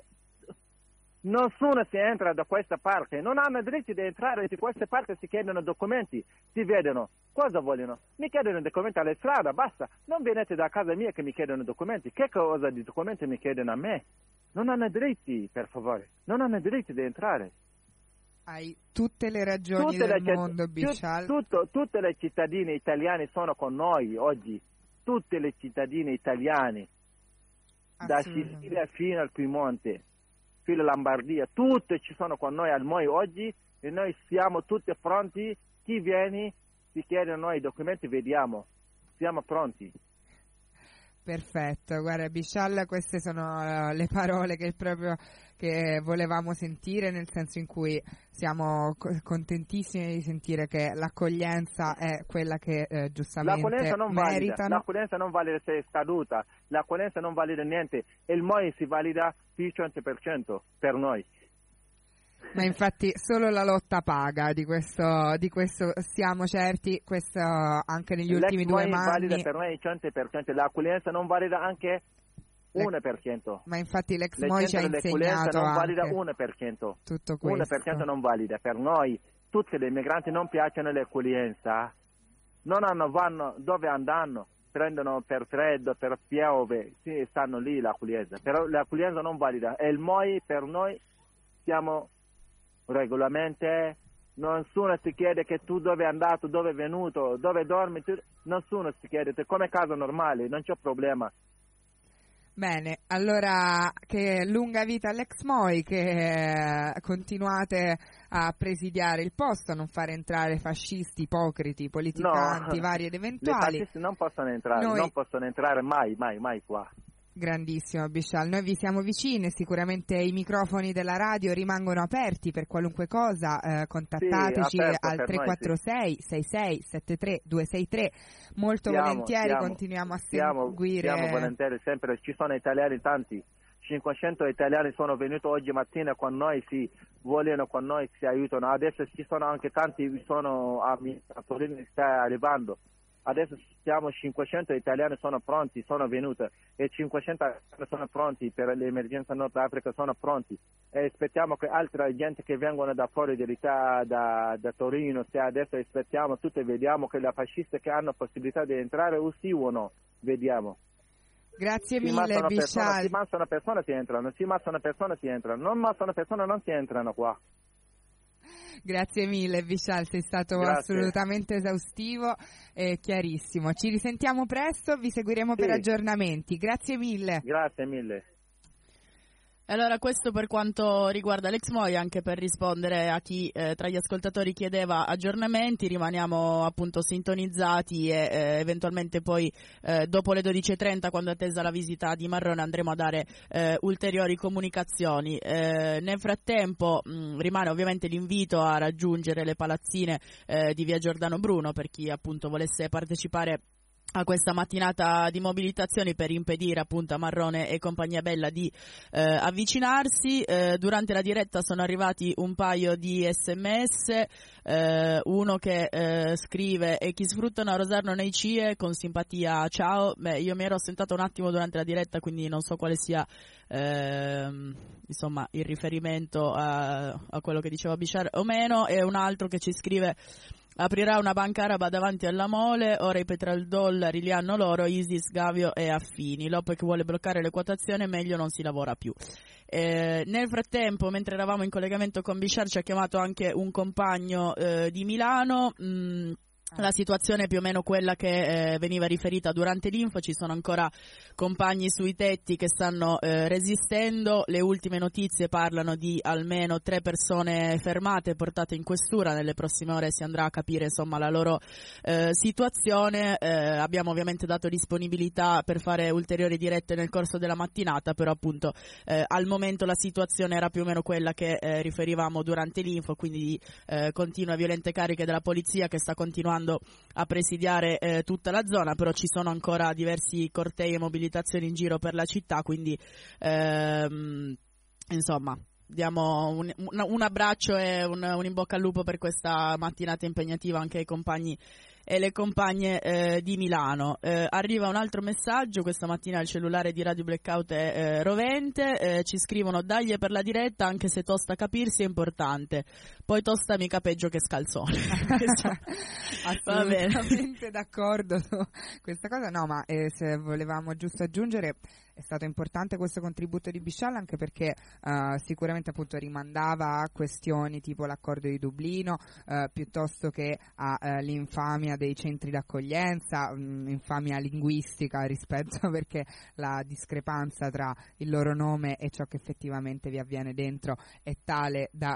nessuno si entra da questa parte, non hanno diritto di entrare da queste parti, si chiedono documenti, si vedono, cosa vogliono? Mi chiedono documenti alla strada, basta, non venite da casa mia che mi chiedono documenti, che cosa di documenti mi chiedono a me? Non hanno diritti, per favore, non hanno diritti di entrare. Hai tutte le ragioni del mondo, Bishal. Tutte le cittadine italiane sono con noi oggi, tutte le cittadine italiane, da Sicilia fino al Piemonte, fino alla Lombardia, tutte ci sono con noi al MOI oggi e noi siamo tutti pronti. Chi viene, si chiede a noi i documenti, vediamo, siamo pronti. Perfetto, guarda Bishal, queste sono le parole che volevamo sentire, nel senso in cui siamo contentissimi di sentire che l'accoglienza è quella che giustamente meritano. L'accoglienza non valida se è scaduta, l'accoglienza non valida niente, e il MOI si valida più 100% per noi. Ma infatti solo la lotta paga, di questo siamo certi, questo anche negli ultimi 2 anni. valida per noi il 100%, l'accoglienza non valida anche 1%. Ma infatti l'ex MOI ci ha insegnato non valida anche 1%. tutto questo. 1% non valida, per noi tutti gli immigranti non piacciono l'accoglienza, vanno dove andano, prendono per freddo, per piove, sì, stanno lì l'accoglienza, però l'accoglienza non valida, e il MOI per noi siamo regolarmente, nessuno ti chiede che tu dove è andato, dove è venuto, dove dormi, nessuno ti chiede, come casa normale, non c'è problema. Bene, allora che lunga vita all'ex MOI, che continuate a presidiare il posto, a non fare entrare fascisti, ipocriti, politicanti, vari ed eventuali. I fascisti non possono entrare mai qua. Grandissimo Bishal, noi vi siamo vicini, sicuramente i microfoni della radio rimangono aperti per qualunque cosa, contattateci al 346 66 73 263, molto volentieri continuiamo a seguire. Siamo volentieri, sempre, ci sono italiani tanti, 500 italiani sono venuti oggi mattina con noi, vogliono con noi, si aiutano, adesso ci sono anche tanti, sono a Torino, sta arrivando. Adesso siamo 500 italiani, sono pronti, sono venuti, e 500 sono pronti per l'emergenza Nord Africa, sono pronti, e aspettiamo che altra gente che vengono da fuori dall'Italia, da Torino, adesso aspettiamo tutti, vediamo che le fasciste che hanno possibilità di entrare uscivano, vediamo. Grazie mille Bishal. Si massano persone si entrano, non massano persone non si entrano qua. Grazie mille Vishal, sei stato assolutamente esaustivo e chiarissimo. Ci risentiamo presto, vi seguiremo per aggiornamenti. Grazie mille. Grazie mille. Allora, questo per quanto riguarda l'Exmoy, anche per rispondere a chi tra gli ascoltatori chiedeva aggiornamenti, rimaniamo appunto sintonizzati e eventualmente poi dopo le 12.30, quando è attesa la visita di Marrone, andremo a dare ulteriori comunicazioni. Nel frattempo rimane ovviamente l'invito a raggiungere le palazzine di via Giordano Bruno per chi appunto volesse partecipare a questa mattinata di mobilitazioni per impedire appunto a Marrone e compagnia bella di avvicinarsi. Durante la diretta sono arrivati un paio di sms, uno che scrive: e chi sfruttano a Rosarno nei CIE con simpatia, ciao. Io mi ero assentato un attimo durante la diretta, quindi non so quale sia insomma il riferimento a quello che diceva Bishar o meno. E un altro che ci scrive: aprirà una banca araba davanti alla Mole, ora i petrodollari li hanno loro, Isis, Gavio e affini. L'OPEC vuole bloccare le quotazioni, meglio non si lavora più. Nel frattempo, mentre eravamo in collegamento con Bishar, ci ha chiamato anche un compagno di Milano. La situazione è più o meno quella che veniva riferita durante l'info, ci sono ancora compagni sui tetti che stanno resistendo. Le ultime notizie parlano di almeno 3 persone fermate, portate in questura. Nelle prossime ore si andrà a capire insomma la loro situazione. Abbiamo ovviamente dato disponibilità per fare ulteriori dirette nel corso della mattinata, però appunto al momento la situazione era più o meno quella che riferivamo durante l'info, quindi continue violente cariche della polizia che sta continuando a presidiare tutta la zona, però ci sono ancora diversi cortei e mobilitazioni in giro per la città, quindi insomma diamo un abbraccio e un in bocca al lupo per questa mattinata impegnativa anche ai compagni e le compagne di Milano. Arriva un altro messaggio, questa mattina il cellulare di Radio Blackout è rovente, ci scrivono: dagli per la diretta, anche se tosta capirsi è importante, poi tosta mica peggio che scalzone. Assolutamente d'accordo su questa cosa. No, ma se volevamo giusto aggiungere, è stato importante questo contributo di Bishal, anche perché sicuramente appunto rimandava a questioni tipo l'accordo di Dublino, piuttosto che all'infamia dei centri d'accoglienza, infamia linguistica rispetto, perché la discrepanza tra il loro nome e ciò che effettivamente vi avviene dentro è tale da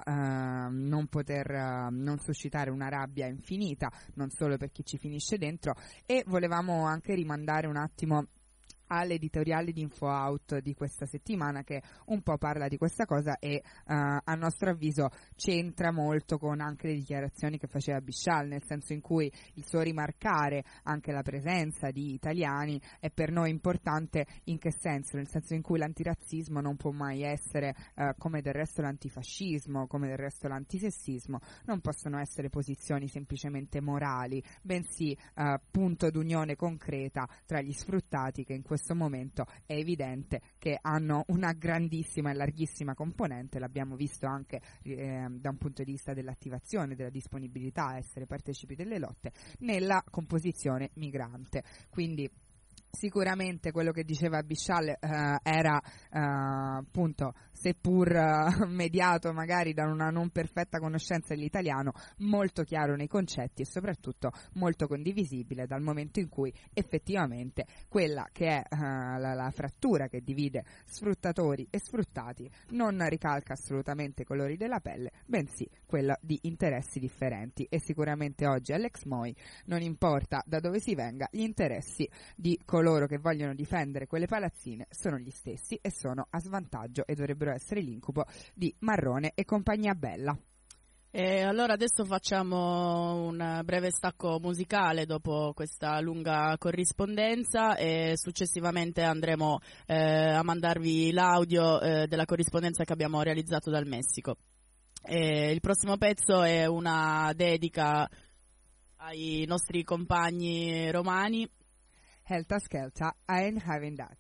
non suscitare una rabbia infinita, non solo per chi ci finisce dentro. E volevamo anche rimandare un attimo all'editoriale di InfoOut di questa settimana, che un po' parla di questa cosa e a nostro avviso c'entra molto con anche le dichiarazioni che faceva Bishal, nel senso in cui il suo rimarcare anche la presenza di italiani è per noi importante. In che senso? Nel senso in cui l'antirazzismo non può mai essere, come del resto l'antifascismo, come del resto l'antisessismo, non possono essere posizioni semplicemente morali, bensì punto d'unione concreta tra gli sfruttati, che in questo momento è evidente che hanno una grandissima e larghissima componente, l'abbiamo visto anche da un punto di vista dell'attivazione, della disponibilità a essere partecipi delle lotte, nella composizione migrante. Quindi sicuramente quello che diceva Bishal era appunto, seppur mediato magari da una non perfetta conoscenza dell'italiano, molto chiaro nei concetti e soprattutto molto condivisibile, dal momento in cui effettivamente quella che è la frattura che divide sfruttatori e sfruttati non ricalca assolutamente i colori della pelle, bensì quella di interessi differenti. E sicuramente oggi all'Exmoy non importa da dove si venga, gli interessi di coloro che vogliono difendere quelle palazzine sono gli stessi e sono a svantaggio e dovrebbero essere l'incubo di Marrone e compagnia bella. E allora adesso facciamo un breve stacco musicale dopo questa lunga corrispondenza e successivamente andremo a mandarvi l'audio della corrispondenza che abbiamo realizzato dal Messico. Il prossimo pezzo è una dedica ai nostri compagni romani. Helta Skelta, I ain't having that.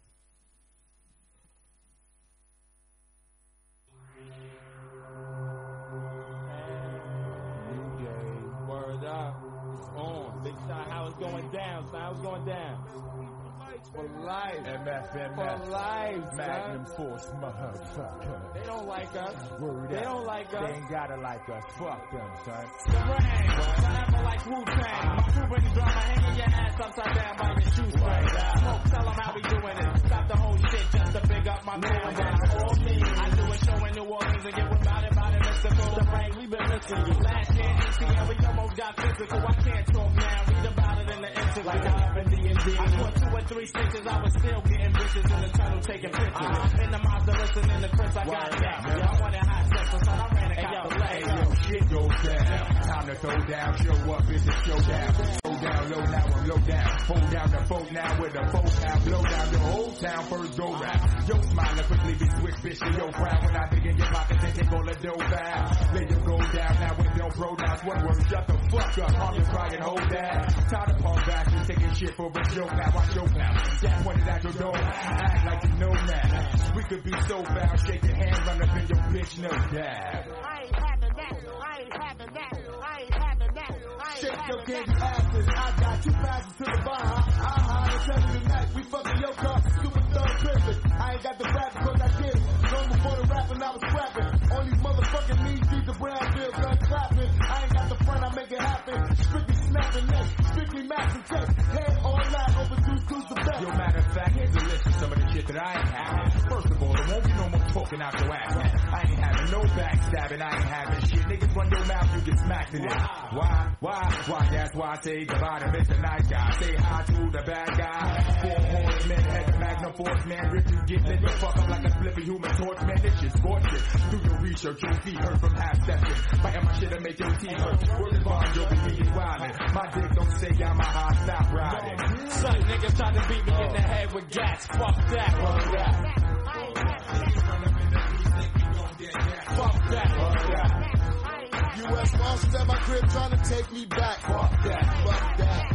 Word up. On. Big Shot House what's going down, son? What's going down? For life. MF. For life, Magnum son. Force, motherfucker. They don't like us. Word They up. don't like us. They ain't gotta like us. Fuck them, son. Terrain, forever like Wu-Tang. My crew brings drama, hanging your ass upside down by your shoestring. Smoke, tell them how we doing it. Stop the whole shit just to big up my man. All me. I do a show in New Orleans and get about it, mystical. Terrain, we been missing you. Last year, ATL, we almost got physical. I can't talk now. Read about it in the interview. Like I'm in D&D. I put 2 or 3 stitches. I was still getting bitches in the tunnel taking pictures. In the Mazda, listening to Chris, I got that. Y'all wanted hot sex, so I ran and got the leg. Yo, shit goes down. Time to throw down, show up, it's a showdown. Slow down, low now, I'm low down. Hold down the folk now with a folk now. Blow down the whole town, first go round. Yo, smiling quickly, be switch, bitch, to your crown. When I dig in your pocket, then take all the dough down. Let you go down, now with no pronouns. One word, shut the fuck up. I'm just crying, hold down. Time to pump back, you taking shit for a joke now. I joke now. That's when it's at your door. Act like you know now. We could be so foul, shake your hand, run up in your bitch, no doubt. I ain't having that. I ain't having that. I ain't having that. Shake your candy asses. I got 2 passes to the bar. I tell you tonight, we fucking your car. Superstar prison. I ain't got the rap because I did it. Long before the rapping, I was scrapping. On these motherfucking knees, these are Brownfield guns clapping. I ain't got the front, I make it happen. Strictly snapping neck, strictly master tech. Head on line, overdue, who's the best? Yo, matter of fact, here's a list of some of the shit that I ain't having. First of all, there won't be no more talking out your ass. I ain't having no backstabbing, I ain't having shit. Niggas run your mouth, you get smacked to this. Why? That's why I say goodbye to Mr. Nice Guy. Say hi to the bad guy. 4 horsemen, head the Magnum Force, man. Rip you, get lit, you fuck up like a flippy human torch, man. This shit's bullshit. Do your research, you'll see hurt from half-stepping. Biting my shit and make your teeth hurt. Word is bond, you'll be vegan wildin'. My dick don't say I'm a hot stop riding. Son, niggas try to beat me in the head with gas. Fuck that. Fuck that. Fuck that. U.S. Marshals at my crib trying to take me back. Fuck that. Fuck that.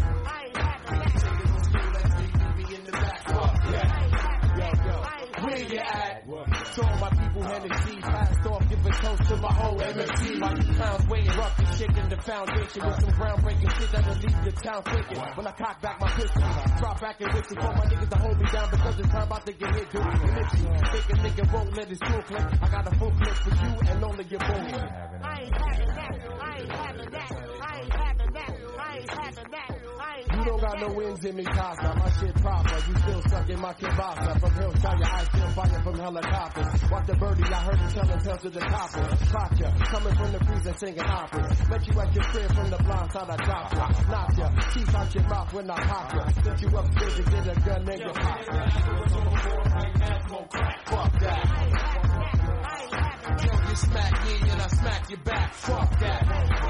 Where you at? To all my people, Hennessy, passed off, give a toast to my whole MSC. My clowns waiting, rough and shaking the foundation with some groundbreaking shit that'll leave the town shaking. When I cock back my pistol, drop back and whistle for my niggas to hold me down because it's time about to get hit, dude. And if you think a nigga won't let his tool clip, I got a full clip for you and only your boy. I ain't having that. I ain't having that. I ain't having that. I ain't having that. You don't got no wins in me, Casa. My shit proper. You still stuck in my kibasa. From Hillshire, I still fire from helicopters. Watch the birdie, I heard you telling tales to the coppers. Clock ya, coming from the freezer singing operas. Met you at your crib from the blind side, I drop ya. Knock ya, teeth out your mouth when I pop ya. Set you upstairs and get a gun in your pocket. Fuck that. Yo, you smack me and I smack you back. Fuck that.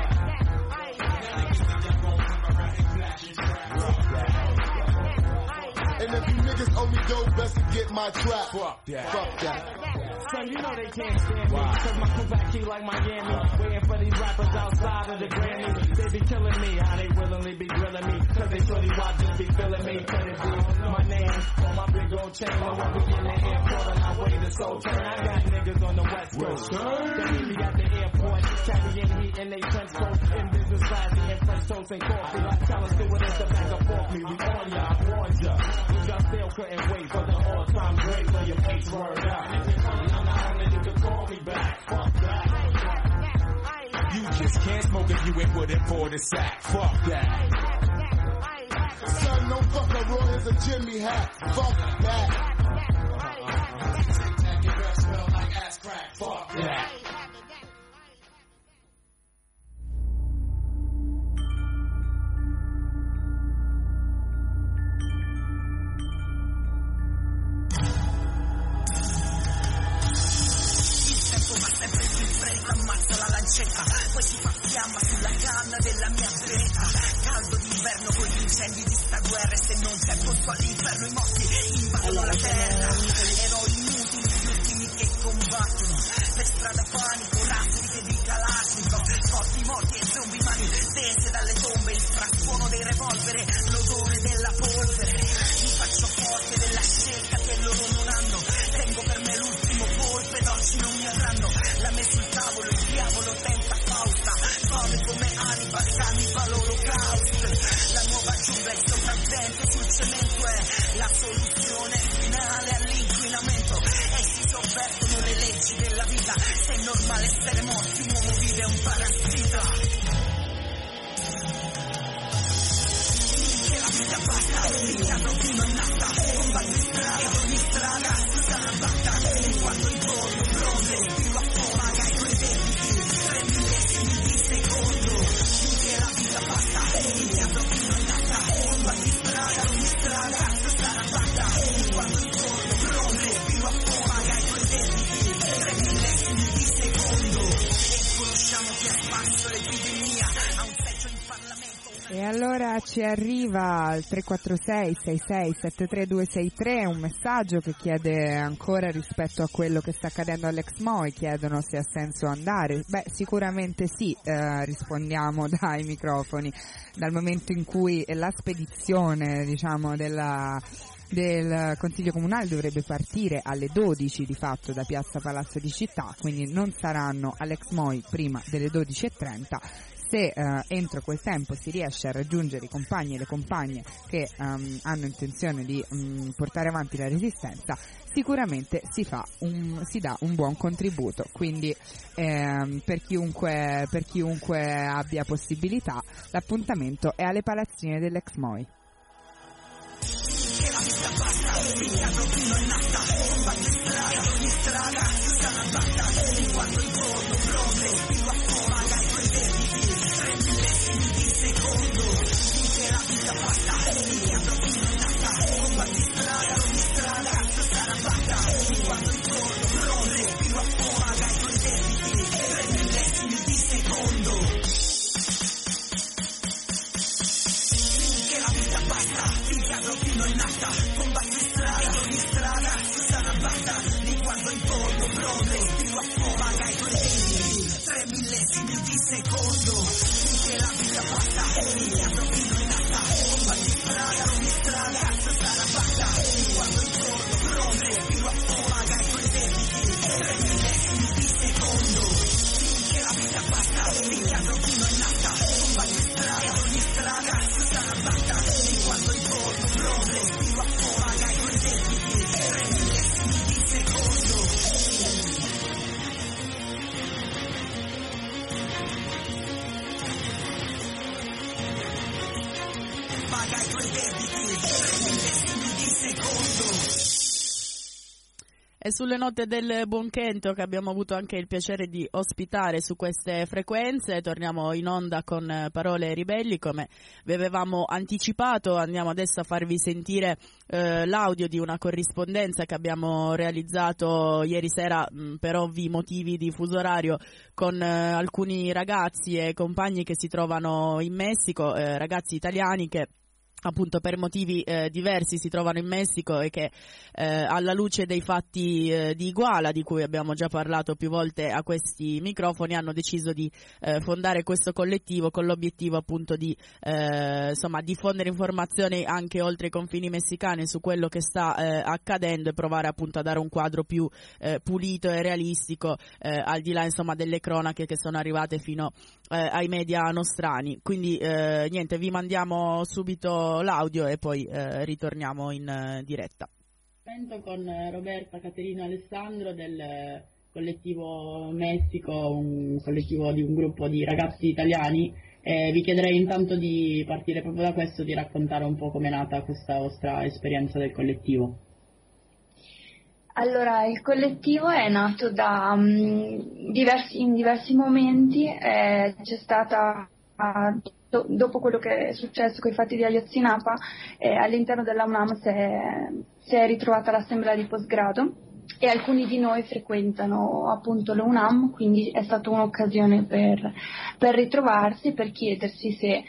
And if you niggas owe me dough, best to get my trap. Fuck that. Fuck that. Son, you know they can't stand me. Cause my crew back here like Miami. Waiting for these rappers outside of the Grammy. They be killing me, how they willingly be grilling me. Cause they shorty watches be feeling me. Could it be my name on my big old chain? When we in the airport on our way to Soul Train. I got niggas on the West Coast. They meet me at the airport, carrying heat in they trench coats. In business class, eating French toast and coffee. Tell us do it as the back of off me. We on ya, I warned ya. I still couldn't wait for the all-time great William H. Word out. I'm the only you can call me back. Fuck that. You just can't smoke if you ain't put it for the sack. Fuck that. Son, no fuck a raw, here's a Jimmy hat. Fuck that. Take your breath smell like ass crack. Fuck that. Ammazza la lancetta, poi si fa fiamma sulla canna della mia beretta. Caldo d'inverno con gli incendi di sta guerra, e se non c'è posto all'inferno i morti invadono la terra. Eroi inutili, gli ultimi che combattono, per strada panico, raffiche di Kalashnikov, corpi morti e zombie mani stese dalle tombe, il frastuono dei revolvere, l'odore della polvere. Mi faccio forte della scelta che loro non hanno, tengo per me l'ultimo colpo ed oggi non mi avranno. La me sul tavolo, il diavolo tenta Fausta, fame come Hannibal, cannibal, Holocaust. La nuova giungla sedimento sul cemento è la soluzione finale all'inquinamento e si sovvertono le leggi della vita. Se è normale essere morti, un uomo vive un parassita. Che la vita basta, il teatro prima è nata, combatti in strada, ogni strada sarà batta, e quando il giorno bronzo più a paga i tuoi debiti, 3 millesimi di secondo. Che la vita basta, il teatro prima è nata, combatti in strada, ogni strada sarà batta, e quando il giorno bronzo più a paga i tuoi debiti, 3 millesimi di secondo. E conosciamo chi ha sparso l'epidemia a un seggio in Parlamento. E allora ci arriva al 346 66 73263 un messaggio che chiede ancora rispetto a quello che sta accadendo all'Exmoi, chiedono se ha senso andare. Beh, sicuramente sì, rispondiamo dai microfoni, dal momento in cui la spedizione, diciamo, del Consiglio Comunale dovrebbe partire alle 12 di fatto da Piazza Palazzo di Città, quindi non saranno all'Exmoi prima delle 12:30. Se entro quel tempo si riesce a raggiungere i compagni e le compagne che hanno intenzione di portare avanti la resistenza, sicuramente si dà un buon contributo. Quindi per chiunque abbia possibilità, l'appuntamento è alle palazzine dell'Exmoi. Che la vita basta, il teatro prima è nata, combatti in strada, ogni strada sarà batta, e quando il giorno bronzo più a paga i tuoi debiti, 3 millesimi di secondo. Che la vita basta, il teatro prima è nata, combatti in strada, ogni strada sarà batta, e quando il giorno bronzo più a paga i tuoi debiti, 3 millesimi di secondo. Che la vita basta, il teatro prima è nata, combatti in strada, ogni strada sarà batta, di quando il giorno bronzo più a paga i tuoi debiti, 3 millesimi di secondo. Che la vita basta, il teatro prima è nata, combatti in strada, ogni strada sarà batta, di quando il giorno bronzo più a paga i tuoi debiti, 3 millesimi di secondo. Che la vita basta, il teatro prima è nata, combatti in strada, ogni strada sarà batta, di quando il giorno bronzo più a paga i tuoi debiti, 3 millesimi di secondo. Paga i tuoi debiti, 3 millesimi di secondo. E sulle note del Buonchento, che abbiamo avuto anche il piacere di ospitare su queste frequenze, torniamo in onda con Parole Ribelli. Come vi avevamo anticipato, andiamo adesso a farvi sentire l'audio di una corrispondenza che abbiamo realizzato ieri sera per ovvi motivi di fuso orario con alcuni ragazzi e compagni che si trovano in Messico, ragazzi italiani che appunto per motivi diversi si trovano in Messico e che alla luce dei fatti di Iguala, di cui abbiamo già parlato più volte a questi microfoni, hanno deciso di fondare questo collettivo con l'obiettivo appunto di diffondere informazioni anche oltre i confini messicani su quello che sta accadendo e provare appunto a dare un quadro più pulito e realistico al di là insomma delle cronache che sono arrivate fino ai media nostrani. Quindi niente, vi mandiamo subito l'audio e poi ritorniamo in diretta. Con Roberta, Caterina, Alessandro del collettivo Messico, un collettivo di un gruppo di ragazzi italiani. Vi chiederei intanto di partire proprio da questo, di raccontare un po' com'è nata questa vostra esperienza del collettivo. Allora, il collettivo è nato in diversi momenti, c'è stata, dopo quello che è successo con i fatti di Ayotzinapa, all'interno della UNAM si è ritrovata l'assemblea di postgrado e alcuni di noi frequentano appunto la UNAM, quindi è stata un'occasione per ritrovarsi, per chiedersi se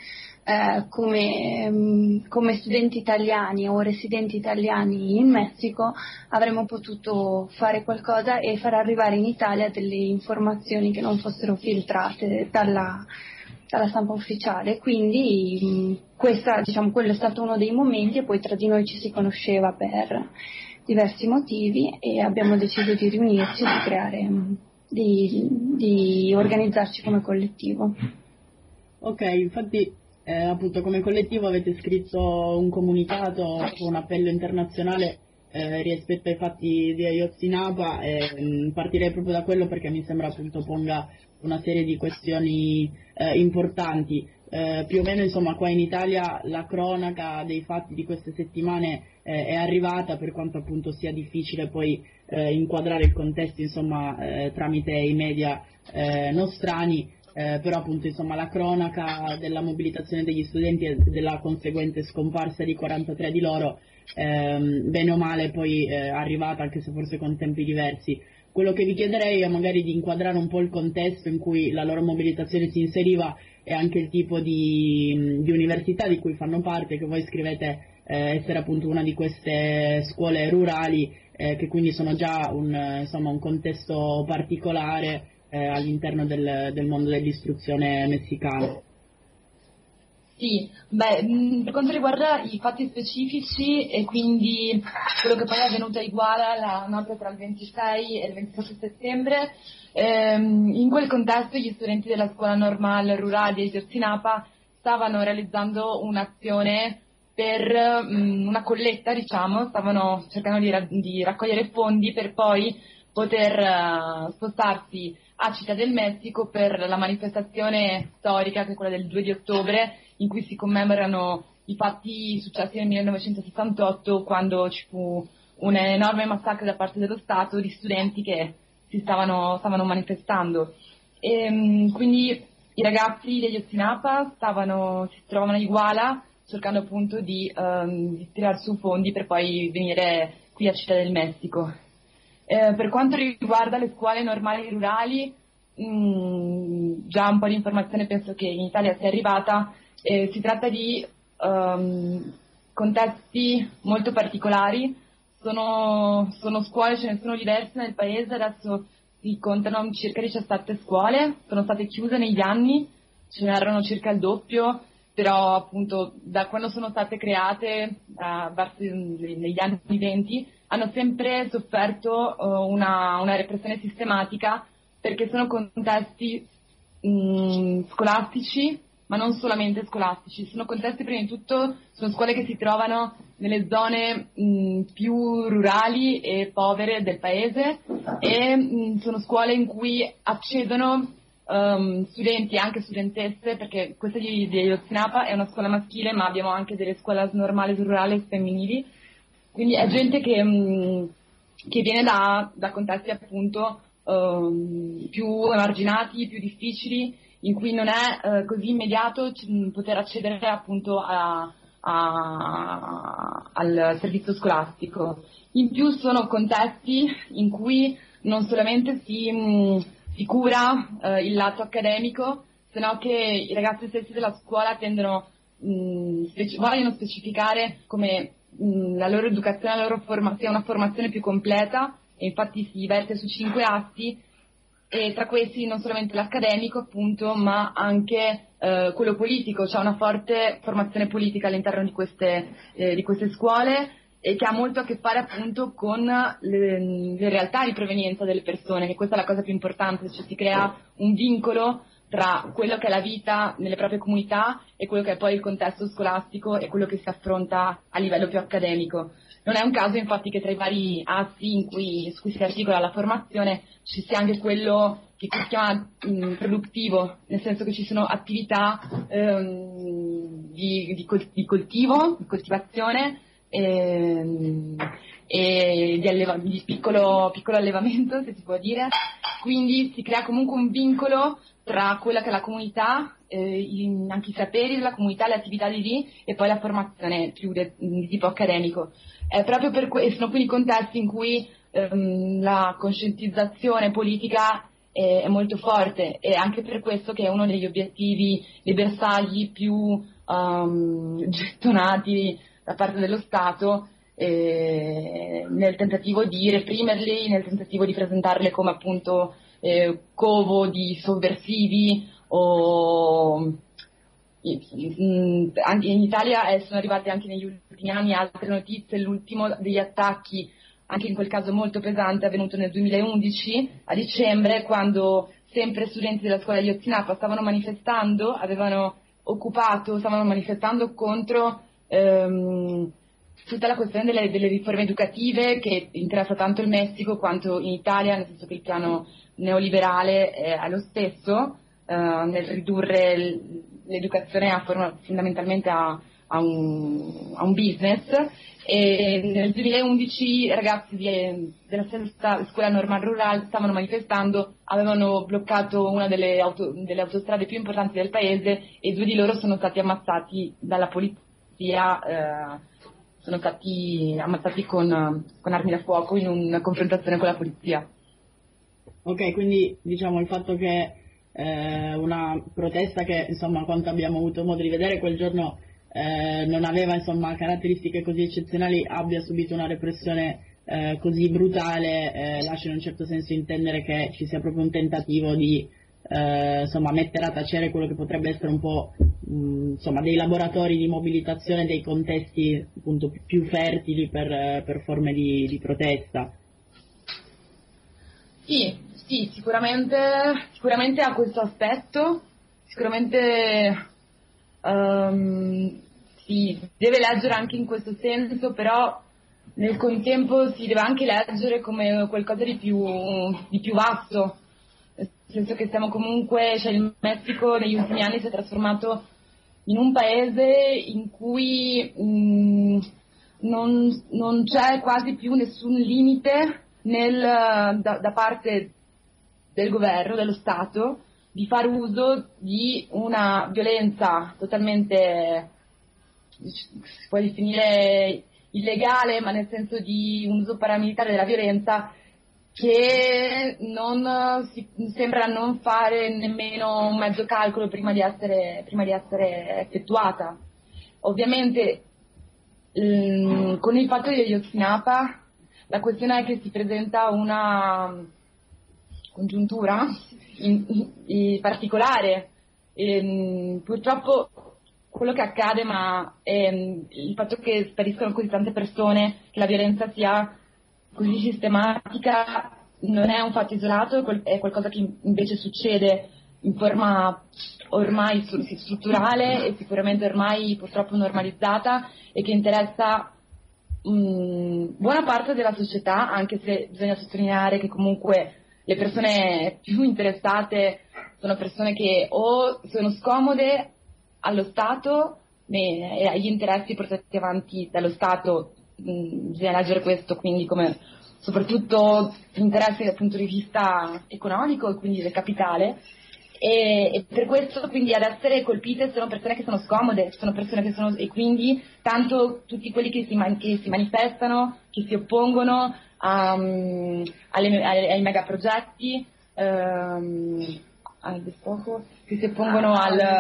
come studenti italiani o residenti italiani in Messico avremmo potuto fare qualcosa e far arrivare in Italia delle informazioni che non fossero filtrate dalla stampa ufficiale. Quindi quello è stato uno dei momenti, e poi tra di noi ci si conosceva per diversi motivi e abbiamo deciso di riunirci e di organizzarci come collettivo. Ok, infatti appunto come collettivo avete scritto un comunicato, un appello internazionale rispetto ai fatti di Ayotzinapa, e partirei proprio da quello perché mi sembra appunto ponga una serie di questioni importanti. Più o meno insomma qua in Italia la cronaca dei fatti di queste settimane è arrivata, per quanto appunto sia difficile poi inquadrare il contesto insomma tramite i media nostrani, però appunto insomma la cronaca della mobilitazione degli studenti e della conseguente scomparsa di 43 di loro bene o male poi è arrivata, anche se forse con tempi diversi. Quello che vi chiederei è magari di inquadrare un po' il contesto in cui la loro mobilitazione si inseriva e anche il tipo di università di cui fanno parte, che voi scrivete essere appunto una di queste scuole rurali, che quindi sono già un contesto particolare all'interno del mondo dell'istruzione messicano. Sì, per quanto riguarda i fatti specifici e quindi quello che poi è avvenuto a Iguala la notte tra il 26 e il 27 settembre, in quel contesto gli studenti della scuola normale rurale di Ayotzinapa stavano realizzando un'azione per una colletta, diciamo, stavano cercando di raccogliere fondi per poi poter spostarsi a Città del Messico per la manifestazione storica, che è quella del 2 di ottobre, in cui si commemorano i fatti successi nel 1968, quando ci fu un enorme massacro da parte dello Stato di studenti che si stavano manifestando. Quindi i ragazzi degli Ayotzinapa si trovavano a Iguala cercando appunto di tirare su fondi per poi venire qui a Città del Messico. Per quanto riguarda le scuole normali rurali, già un po' di informazione penso che in Italia sia arrivata. Si tratta di contesti molto particolari, sono scuole, ce ne sono diverse nel paese, adesso si contano circa 17 scuole, sono state chiuse negli anni, ce n'erano circa il doppio, però appunto da quando sono state create negli anni 20 hanno sempre sofferto una repressione sistematica, perché sono contesti scolastici, ma non solamente scolastici, sono contesti prima di tutto, sono scuole che si trovano nelle zone più rurali e povere del paese, e sono scuole in cui accedono studenti e anche studentesse, perché questa di Ayotzinapa è una scuola maschile, ma abbiamo anche delle scuole normali rurali femminili, quindi è gente che viene da contesti appunto più emarginati, più difficili, in cui non è così immediato poter accedere appunto al servizio scolastico. In più sono contesti in cui non solamente si cura il lato accademico, sennò che i ragazzi stessi della scuola vogliono specificare come la loro educazione, la loro sia una formazione più completa, e infatti si verte su 5 atti, e tra questi non solamente l'accademico appunto, ma anche quello politico. C'è una forte formazione politica all'interno di queste scuole, e che ha molto a che fare appunto con le realtà di provenienza delle persone, che questa è la cosa più importante, cioè si crea un vincolo tra quello che è la vita nelle proprie comunità e quello che è poi il contesto scolastico e quello che si affronta a livello più accademico. Non è un caso infatti che tra i vari assi su cui si articola la formazione ci sia anche quello che si chiama produttivo, nel senso che ci sono attività di coltivo, di coltivazione e di piccolo allevamento, se si può dire. Quindi si crea comunque un vincolo tra quella che è la comunità, anche i saperi della comunità, le attività di lì, e poi la formazione più di tipo accademico. Proprio sono quindi contesti in cui la coscientizzazione politica è molto forte, e anche per questo che è uno degli obiettivi, dei bersagli più gettonati da parte dello Stato, nel tentativo di reprimerli, nel tentativo di presentarle come appunto covo di sovversivi, o anche in Italia sono arrivate anche negli ultimi anni altre notizie. L'ultimo degli attacchi, anche in quel caso molto pesante, è avvenuto nel 2011 a dicembre, quando sempre studenti della scuola di Ayotzinapa stavano manifestando, avevano stavano manifestando contro tutta la questione delle riforme educative che interessa tanto il Messico quanto in Italia, nel senso che il piano neoliberale è lo stesso, nel ridurre l'educazione fondamentalmente a un business. E nel 2011 i ragazzi della stessa scuola normale rurale stavano manifestando, avevano bloccato una delle autostrade più importanti del paese e 2 di loro sono stati ammazzati dalla polizia, sono stati ammazzati con armi da fuoco in una confrontazione con la polizia. Ok, quindi diciamo il fatto che una protesta che insomma, quanto abbiamo avuto modo di vedere quel giorno non aveva insomma caratteristiche così eccezionali, abbia subito una repressione così brutale, lascia in un certo senso intendere che ci sia proprio un tentativo di insomma mettere a tacere quello che potrebbe essere un po' insomma dei laboratori di mobilitazione dei contesti appunto più fertili per forme di protesta. Sì, sicuramente ha questo aspetto, sicuramente si deve leggere anche in questo senso, però nel contempo si deve anche leggere come qualcosa di più vasto, nel senso che siamo comunque, cioè il Messico negli ultimi anni si è trasformato in un paese in cui non c'è quasi più nessun limite da parte del governo, dello Stato, di fare uso di una violenza totalmente, si può definire illegale, ma nel senso di un uso paramilitare della violenza che sembra non fare nemmeno un mezzo calcolo prima di essere effettuata. Ovviamente con il fatto di Ayotzinapa la questione è che si presenta una congiuntura in particolare. Purtroppo quello che accade è il fatto che spariscono così tante persone, che la violenza sia così sistematica, non è un fatto isolato, è qualcosa che invece succede in forma ormai strutturale e sicuramente ormai purtroppo normalizzata e che interessa buona parte della società, anche se bisogna sottolineare che comunque le persone più interessate sono persone che o sono scomode allo Stato e agli interessi portati avanti dallo Stato, bisogna leggere questo quindi come soprattutto interessi dal punto di vista economico e quindi del capitale, e per questo quindi ad essere colpite sono persone che sono scomode, sono persone che sono, e quindi tanto tutti quelli che si manifestano, che si oppongono ai megaprogetti, che si oppongono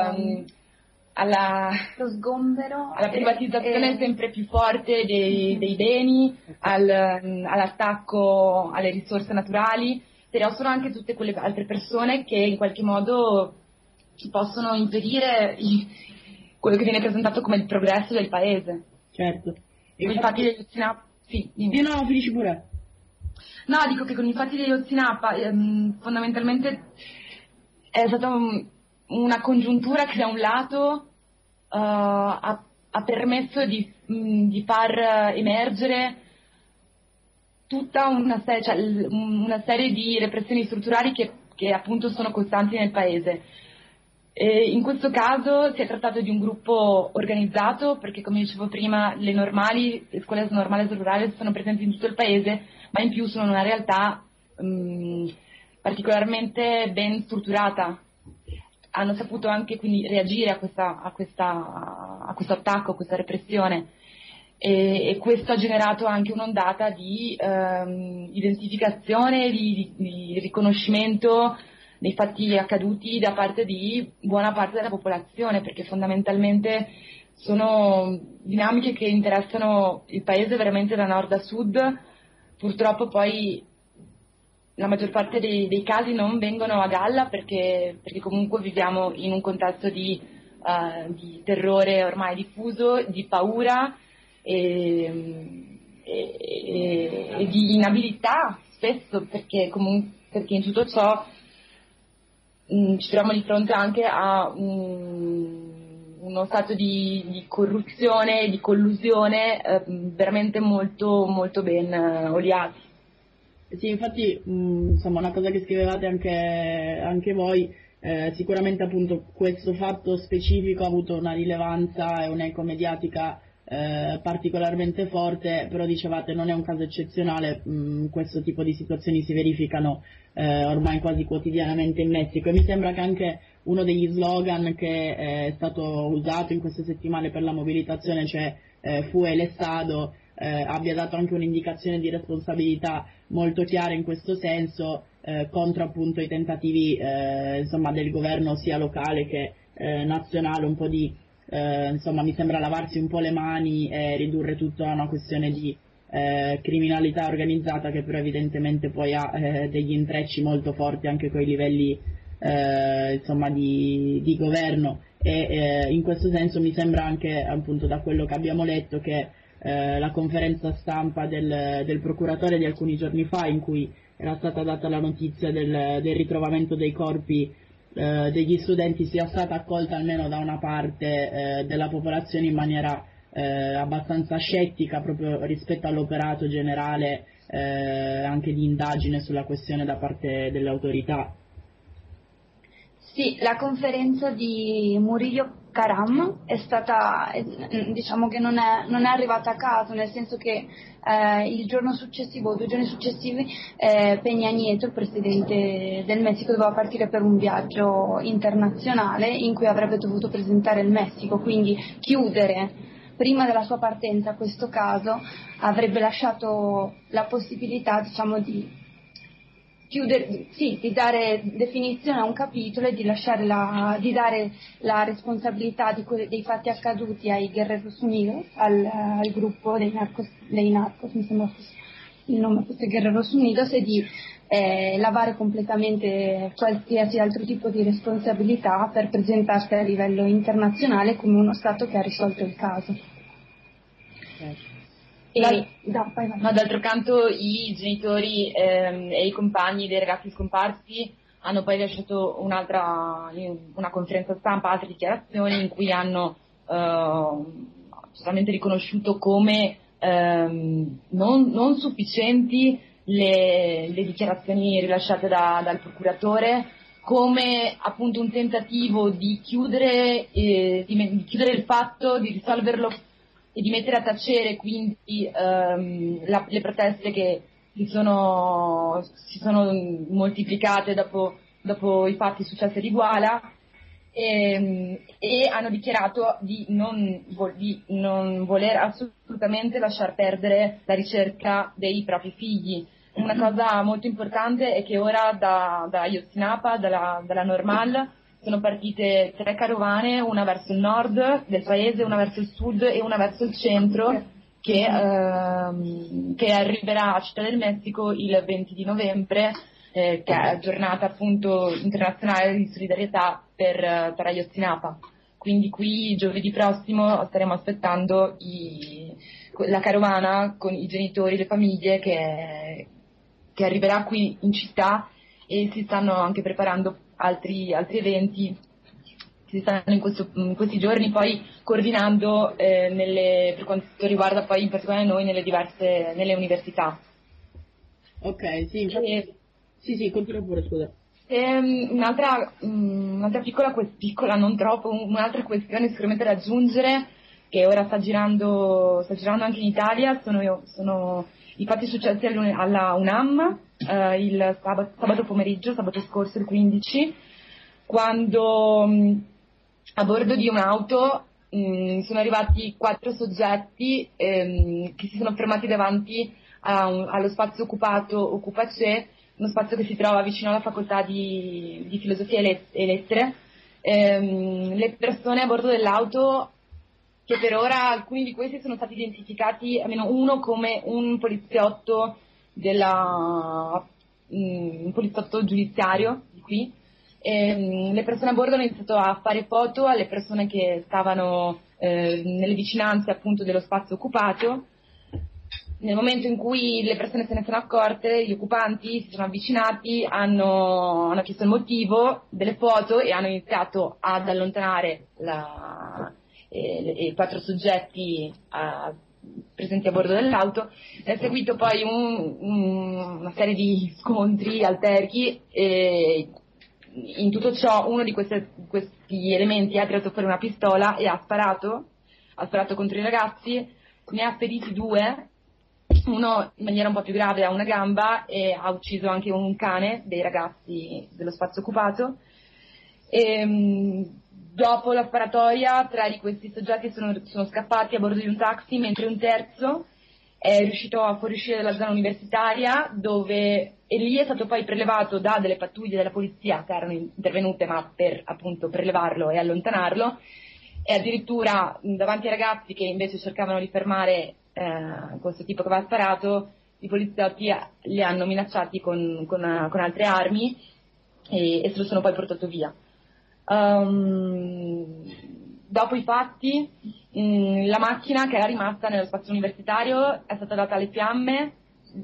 lo sgombero, alla privatizzazione sempre più forte dei beni, all'attacco alle risorse naturali, però sono anche tutte quelle altre persone che in qualche modo ci possono impedire quello che viene presentato come il progresso del paese. Certo. E con i fatti degli Ayotzinapa, sì, no, finisci pure. No, dico che con i fatti degli Ayotzinapa fondamentalmente è stata una congiuntura che da un lato ha permesso di far emergere tutta una serie di repressioni strutturali che appunto sono costanti nel paese. E in questo caso si è trattato di un gruppo organizzato perché, come dicevo prima, le scuole normali rurali sono presenti in tutto il paese, ma in più sono una realtà particolarmente ben strutturata. Hanno saputo anche quindi reagire a questo attacco, a questa repressione, e questo ha generato anche un'ondata di identificazione, di riconoscimento dei fatti accaduti da parte di buona parte della popolazione, perché fondamentalmente sono dinamiche che interessano il paese veramente da nord a sud. Purtroppo poi la maggior parte dei casi non vengono a galla perché comunque viviamo in un contesto di terrore ormai diffuso, di paura e di inabilità spesso, perché in tutto ciò ci troviamo di fronte anche a un uno stato di corruzione, di collusione veramente molto, molto ben oliati. Sì, infatti, insomma, una cosa che scrivevate anche voi, sicuramente appunto questo fatto specifico ha avuto una rilevanza e un'eco mediatica particolarmente forte, però dicevate non è un caso eccezionale, questo tipo di situazioni si verificano ormai quasi quotidianamente in Messico, e mi sembra che anche uno degli slogan che è stato usato in queste settimane per la mobilitazione, cioè Fu el Estado, abbia dato anche un'indicazione di responsabilità molto chiara in questo senso, contro appunto i tentativi insomma, del governo sia locale che nazionale, un po' di insomma, mi sembra lavarsi un po' le mani e ridurre tutto a una questione di criminalità organizzata, che però evidentemente poi ha degli intrecci molto forti anche con i livelli insomma, di governo, e in questo senso mi sembra anche appunto da quello che abbiamo letto che la conferenza stampa del procuratore di alcuni giorni fa, in cui era stata data la notizia del ritrovamento dei corpi degli studenti, sia stata accolta almeno da una parte della popolazione in maniera abbastanza scettica proprio rispetto all'operato generale anche di indagine sulla questione da parte delle autorità. Sì, la conferenza di Murillo Karam è stata, diciamo che non è arrivata a caso, nel senso che il giorno successivo, 2 giorni successivi, Peña Nieto, il presidente del Messico, doveva partire per un viaggio internazionale in cui avrebbe dovuto presentare il Messico, quindi chiudere prima della sua partenza questo caso avrebbe lasciato la possibilità, diciamo, di chiudere, sì, di dare definizione a un capitolo e di dare la responsabilità dei fatti accaduti ai Guerreros Unidos, al gruppo dei narcos, mi sembra fosse il nome, fosse Guerreros Unidos, e di lavare completamente qualsiasi altro tipo di responsabilità per presentarsi a livello internazionale come uno Stato che ha risolto il caso. Ma d'altro canto i genitori e i compagni dei ragazzi scomparsi hanno poi lasciato una conferenza stampa, altre dichiarazioni in cui hanno certamente riconosciuto come non sufficienti le dichiarazioni rilasciate dal procuratore, come appunto un tentativo di chiudere il fatto, di risolverlo e di mettere a tacere quindi le proteste che si sono moltiplicate dopo i fatti successi ad Iguala, e hanno dichiarato di non voler assolutamente lasciar perdere la ricerca dei propri figli. Una cosa molto importante è che ora da Ayotzinapa, dalla Normal, sono partite 3 carovane, una verso il nord del paese, una verso il sud e una verso il centro, che arriverà a Città del Messico il 20 di novembre, che è giornata appunto internazionale di solidarietà per Ayotzinapa. Quindi qui giovedì prossimo staremo aspettando la carovana con i genitori, le famiglie, che arriverà qui in città, e si stanno anche preparando altri eventi, si stanno in questi giorni poi coordinando per quanto riguarda poi in particolare noi nelle università. Ok, sì, sì, continua pure, scusa. Un'altra piccola, non troppo, un'altra questione sicuramente da aggiungere, che ora sta girando anche in Italia, sono i fatti successi alla UNAM il sabato pomeriggio, sabato scorso, il 15, quando a bordo di un'auto sono arrivati 4 soggetti che si sono fermati davanti allo spazio occupato Occupacè, uno spazio che si trova vicino alla facoltà di filosofia e lettere. Le persone a bordo dell'auto, che per ora alcuni di questi sono stati identificati, almeno uno come un poliziotto un poliziotto giudiziario di qui. Le persone a bordo hanno iniziato a fare foto alle persone che stavano nelle vicinanze appunto dello spazio occupato, nel momento in cui le persone se ne sono accorte, gli occupanti si sono avvicinati, hanno chiesto il motivo delle foto e hanno iniziato ad allontanare i 4 soggetti presenti a bordo dell'auto. È seguito poi una serie di scontri, alterchi, e in tutto ciò uno di questi elementi ha tirato fuori una pistola e ha sparato contro i ragazzi, ne ha feriti 2, uno in maniera un po' più grave a una gamba, e ha ucciso anche un cane dei ragazzi dello spazio occupato. Dopo la sparatoria 3 di questi soggetti sono scappati a bordo di un taxi, mentre un terzo è riuscito a fuoriuscire dalla zona universitaria, e lì è stato poi prelevato da delle pattuglie della polizia che erano intervenute, ma per appunto prelevarlo e allontanarlo, e addirittura davanti ai ragazzi che invece cercavano di fermare questo tipo che aveva sparato, i poliziotti li hanno minacciati con altre armi e se lo sono poi portato via. Dopo i fatti, la macchina che era rimasta nello spazio universitario è stata data alle fiamme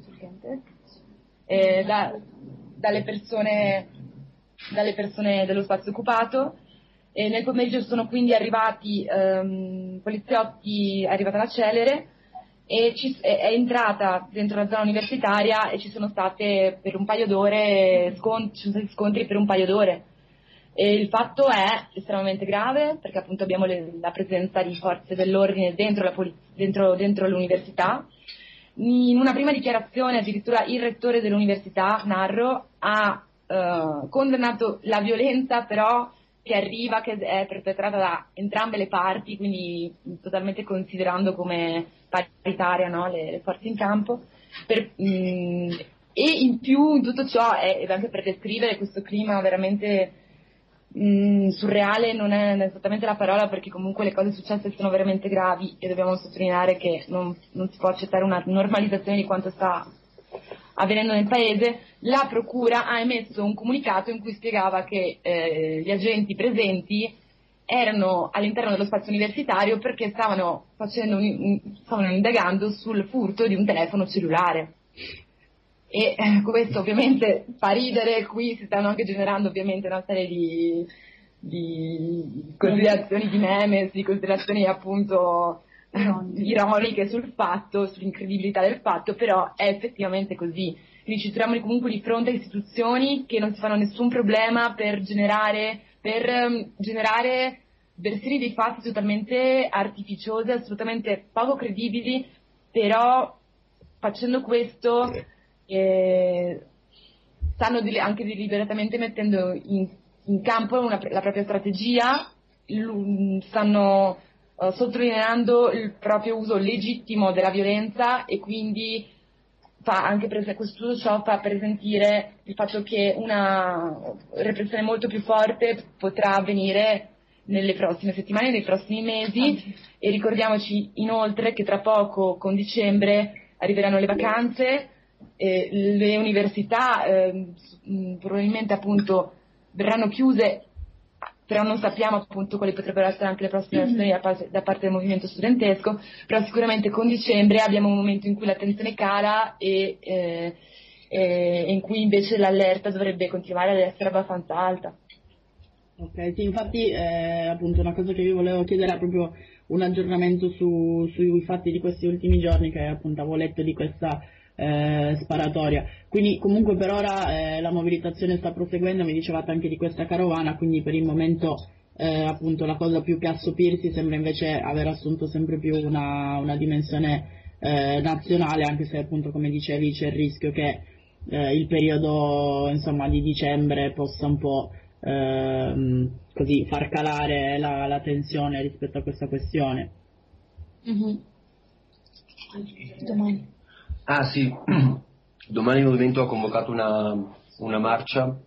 dalle persone dello spazio occupato, e nel pomeriggio sono quindi arrivati poliziotti, è arrivata la Celere e è entrata dentro la zona universitaria, e ci sono state per un paio d'ore scontri per un paio d'ore. E il fatto è estremamente grave perché appunto abbiamo la presenza di forze dell'ordine dentro l'università. In una prima dichiarazione addirittura il rettore dell'università, Narro, ha condannato la violenza però che è perpetrata da entrambe le parti, quindi totalmente considerando come paritaria, no, le forze in campo. E in più in tutto ciò ed anche per descrivere questo clima veramente surreale non è esattamente la parola, perché comunque le cose successe sono veramente gravi e dobbiamo sottolineare che non si può accettare una normalizzazione di quanto sta avvenendo nel paese. La procura ha emesso un comunicato in cui spiegava che gli agenti presenti erano all'interno dello spazio universitario perché stavano indagando sul furto di un telefono cellulare. E questo ovviamente fa ridere, qui si stanno anche generando ovviamente una serie di considerazioni di memes, di considerazioni appunto ironiche sull'incredibilità del fatto, però è effettivamente così. Quindi ci troviamo comunque di fronte a istituzioni che non si fanno nessun problema per generare versioni dei fatti totalmente artificiose, assolutamente poco credibili, però facendo questo stanno anche deliberatamente mettendo in campo la propria strategia, stanno sottolineando il proprio uso legittimo della violenza, e quindi questo ciò fa presentire il fatto che una repressione molto più forte potrà avvenire nelle prossime settimane, nei prossimi mesi. E ricordiamoci inoltre che tra poco, con dicembre, arriveranno le vacanze, le università probabilmente appunto verranno chiuse, però non sappiamo appunto quali potrebbero essere anche le prossime azioni da parte del movimento studentesco, però sicuramente con dicembre abbiamo un momento in cui la tensione cala e in cui invece l'allerta dovrebbe continuare ad essere abbastanza alta. Ok, sì, infatti appunto una cosa che vi volevo chiedere è proprio un aggiornamento sui fatti di questi ultimi giorni, che appunto avevo letto di questa sparatoria. Quindi comunque per ora la mobilitazione sta proseguendo, mi dicevate anche di questa carovana, quindi per il momento appunto la cosa più che assopirsi sembra invece aver assunto sempre più una dimensione nazionale, anche se appunto come dicevi c'è il rischio che il periodo insomma di dicembre possa un po' così far calare la tensione rispetto a questa questione. Domani. Ah sì, domani il movimento ha convocato una marcia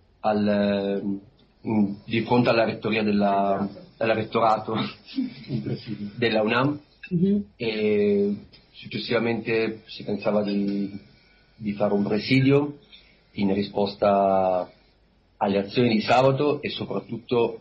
di fronte alla rettoria al rettorato della UNAM, e successivamente si pensava di fare un presidio in risposta alle azioni di sabato e soprattutto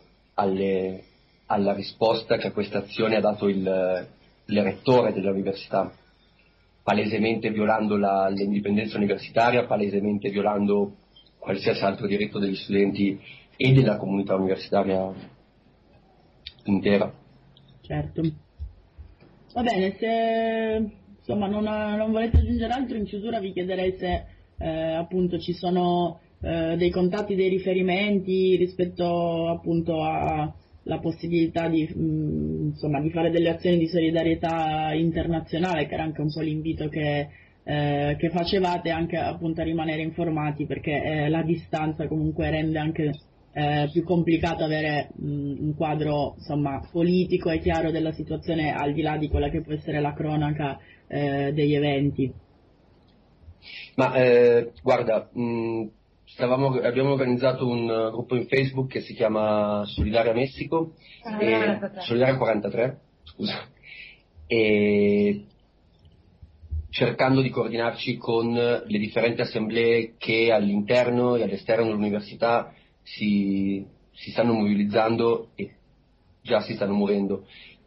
alla risposta che a questa azione ha dato il rettore dell'università. palesemente violando l'indipendenza universitaria, palesemente violando qualsiasi altro diritto degli studenti e della comunità universitaria intera. Certo. Va bene, se insomma non volete aggiungere altro, in chiusura vi chiederei se appunto ci sono dei contatti, dei riferimenti rispetto appunto alla possibilità di fare delle azioni di solidarietà internazionale, che era anche un po' l'invito che facevate, anche appunto a rimanere informati, perché la distanza comunque rende anche più complicato avere un quadro insomma politico e chiaro della situazione, al di là di quella che può essere la cronaca degli eventi. Ma guarda, abbiamo organizzato un gruppo in Facebook che si chiama Solidaria Messico, Solidaria 43, scusa, e cercando di coordinarci con le differenti assemblee che all'interno e all'esterno dell'università si stanno mobilizzando e già si stanno muovendo.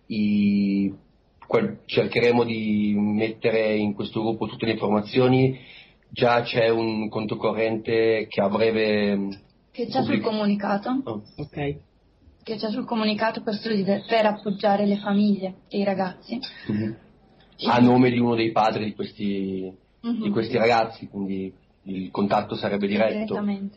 Cercheremo di mettere in questo gruppo tutte le informazioni. Già c'è un conto corrente che a breve... Che c'è sul comunicato. Oh. Ok. Che c'è sul comunicato per appoggiare le famiglie e i ragazzi. Mm-hmm. A nome di uno dei padri di questi ragazzi, quindi il contatto sarebbe diretto. Direttamente.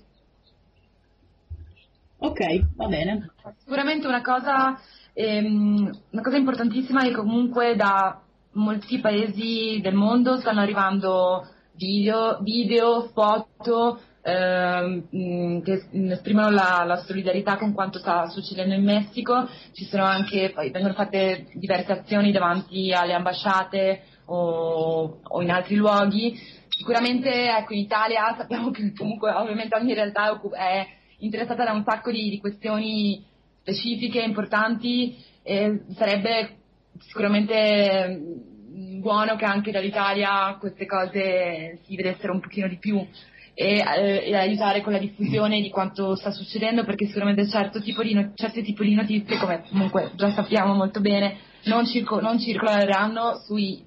Ok, va bene. Sicuramente una cosa importantissima è che comunque da molti paesi del mondo stanno arrivando video, foto che esprimono la solidarietà con quanto sta succedendo in Messico. Poi vengono fatte diverse azioni davanti alle ambasciate o in altri luoghi. Sicuramente in Italia sappiamo che comunque ovviamente ogni realtà è interessata da un sacco di questioni specifiche, importanti, e sarebbe sicuramente buono che anche dall'Italia queste cose si vedessero un pochino di più e aiutare con la diffusione di quanto sta succedendo, perché sicuramente certi tipi di notizie, come comunque già sappiamo molto bene, non circoleranno sui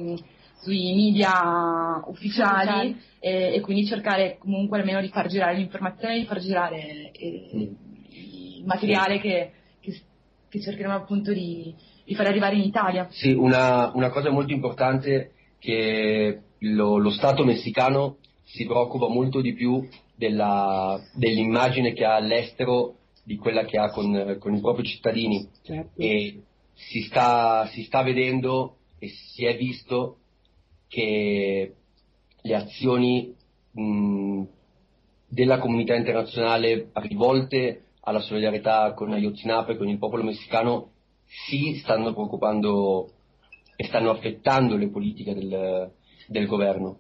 media ufficiali e quindi cercare comunque almeno di far girare l'informazione, di far girare il materiale che cercheremo appunto di far arrivare in Italia. Sì, una cosa molto importante, che lo Stato messicano si preoccupa molto di più dell'immagine che ha all'estero di quella che ha con i propri cittadini. Certo. E si sta vedendo e si è visto che le azioni della comunità internazionale rivolte alla solidarietà con Ayotzinapa e con il popolo messicano si stanno preoccupando e stanno affettando le politiche del governo.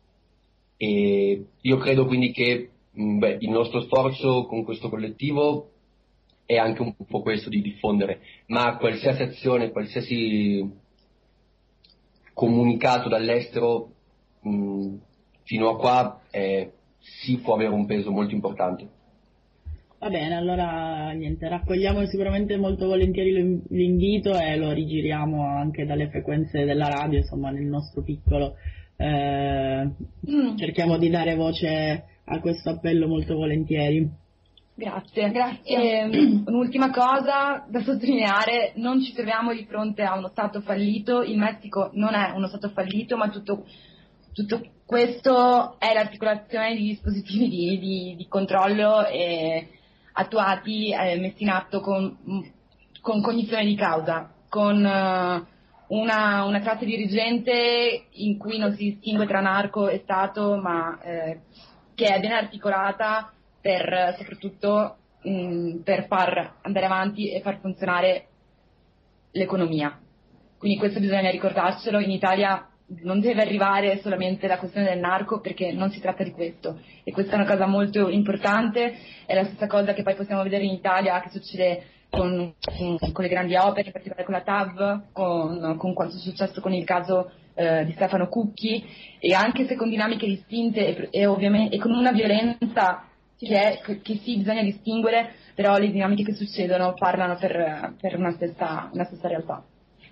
E io credo quindi che il nostro sforzo con questo collettivo è anche un po' questo, di diffondere, ma qualsiasi azione, qualsiasi comunicato dall'estero fino a qua sì, può avere un peso molto importante. Va bene, allora niente, raccogliamo sicuramente molto volentieri l'invito e lo rigiriamo anche dalle frequenze della radio, insomma nel nostro piccolo. Cerchiamo di dare voce a questo appello molto volentieri. Grazie. Un'ultima cosa da sottolineare: non ci troviamo di fronte a uno Stato fallito. Il Messico non è uno Stato fallito, ma tutto questo è l'articolazione di dispositivi di controllo attuati, messi in atto con cognizione di causa, con una classe dirigente in cui non si distingue tra narco e Stato, ma che è ben articolata soprattutto per far andare avanti e far funzionare l'economia. Quindi questo bisogna ricordarcelo. In Italia non deve arrivare solamente la questione del narco, perché non si tratta di questo, e questa è una cosa molto importante. È la stessa cosa che poi possiamo vedere in Italia, che succede con le grandi opere, in particolare con la TAV, con quanto è successo con il caso di Stefano Cucchi, e anche se con dinamiche distinte e ovviamente e con una violenza che sì, bisogna distinguere, però le dinamiche che succedono parlano per una stessa realtà.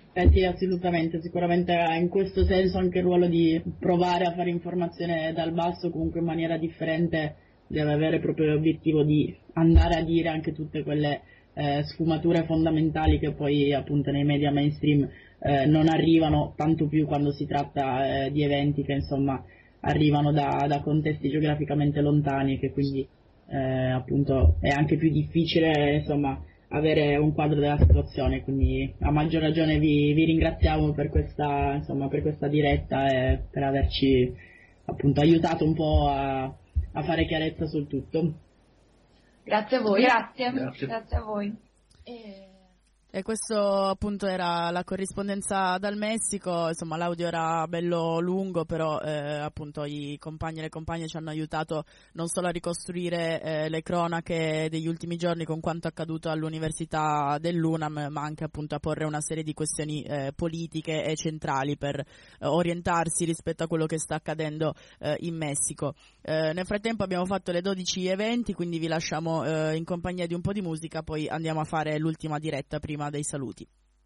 Sì, assolutamente, sicuramente in questo senso anche il ruolo di provare a fare informazione dal basso, comunque in maniera differente, deve avere proprio l'obiettivo di andare a dire anche tutte quelle sfumature fondamentali che poi appunto nei media mainstream non arrivano, tanto più quando si tratta di eventi che insomma arrivano da contesti geograficamente lontani e che quindi appunto è anche più difficile insomma avere un quadro della situazione, quindi a maggior ragione vi ringraziamo per questa diretta e per averci appunto aiutato un po' a fare chiarezza sul tutto. Grazie a voi. Grazie a voi. E questo appunto era la corrispondenza dal Messico, insomma l'audio era bello lungo, però appunto i compagni e le compagne ci hanno aiutato non solo a ricostruire le cronache degli ultimi giorni con quanto accaduto all'Università dell'UNAM, ma anche appunto a porre una serie di questioni politiche e centrali per orientarsi rispetto a quello che sta accadendo in Messico. Nel frattempo abbiamo fatto le 12:20, quindi vi lasciamo in compagnia di un po' di musica, poi andiamo a fare l'ultima diretta prima dei saluti.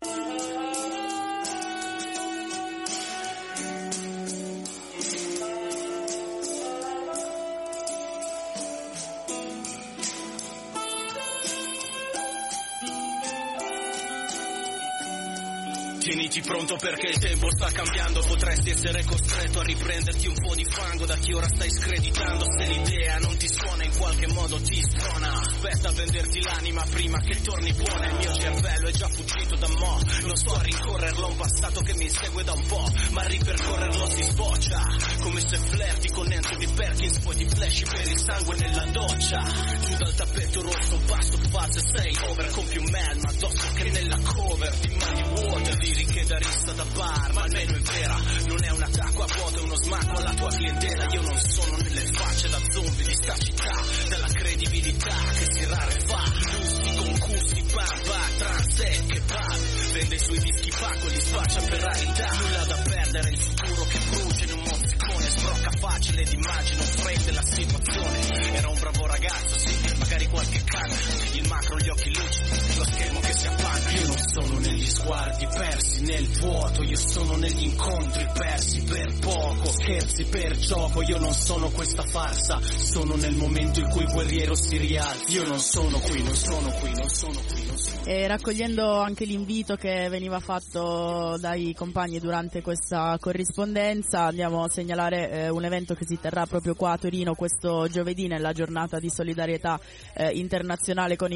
Tieniti pronto perché il tempo sta cambiando, potresti essere costretto a riprenderti un po' di fango da chi ora stai screditando. Se l'idea non ti suona in qualche modo ti sprona, aspetta a venderti l'anima prima che torni buona. Il mio cervello è già fuggito da mo', non sto a rincorrerlo, un passato che mi insegue da un po', ma a ripercorrerlo si sboccia, come se flirti con Anthony Perkins, poi ti flashi per il sangue nella doccia. Giù dal tappeto rosso un passo falso e sei over, compi un man ma addosso che nella cover di Money Water, che da rissa da bar, ma almeno è vera, non è un attacco a vuoto, è uno smacco alla tua clientela. Io non sono nelle facce da zombie di sta città, dalla credibilità che si rarefà, gusti, concusti, bamba, trance e kebab, vende i suoi dischi pacco, li spaccia per rarità, nulla da perdere, il futuro che brucia in un mozzicone, sbrocca facile d'immagine, prende la situazione, era un bravo ragazzo, sì, magari qualche canna, il macro, gli occhi lucidi, lo schermo che si appanna. Io non sono negli sguardi persi nel vuoto, io sono negli incontri persi per poco, scherzi per gioco, io non sono questa farsa, sono nel momento in cui il guerriero si rialza, io non sono qui, non sono qui, non sono qui, non sono qui. E raccogliendo anche l'invito che veniva fatto dai compagni durante questa corrispondenza, andiamo a segnalare un evento che si terrà proprio qua a Torino questo giovedì nella giornata di solidarietà internazionale con i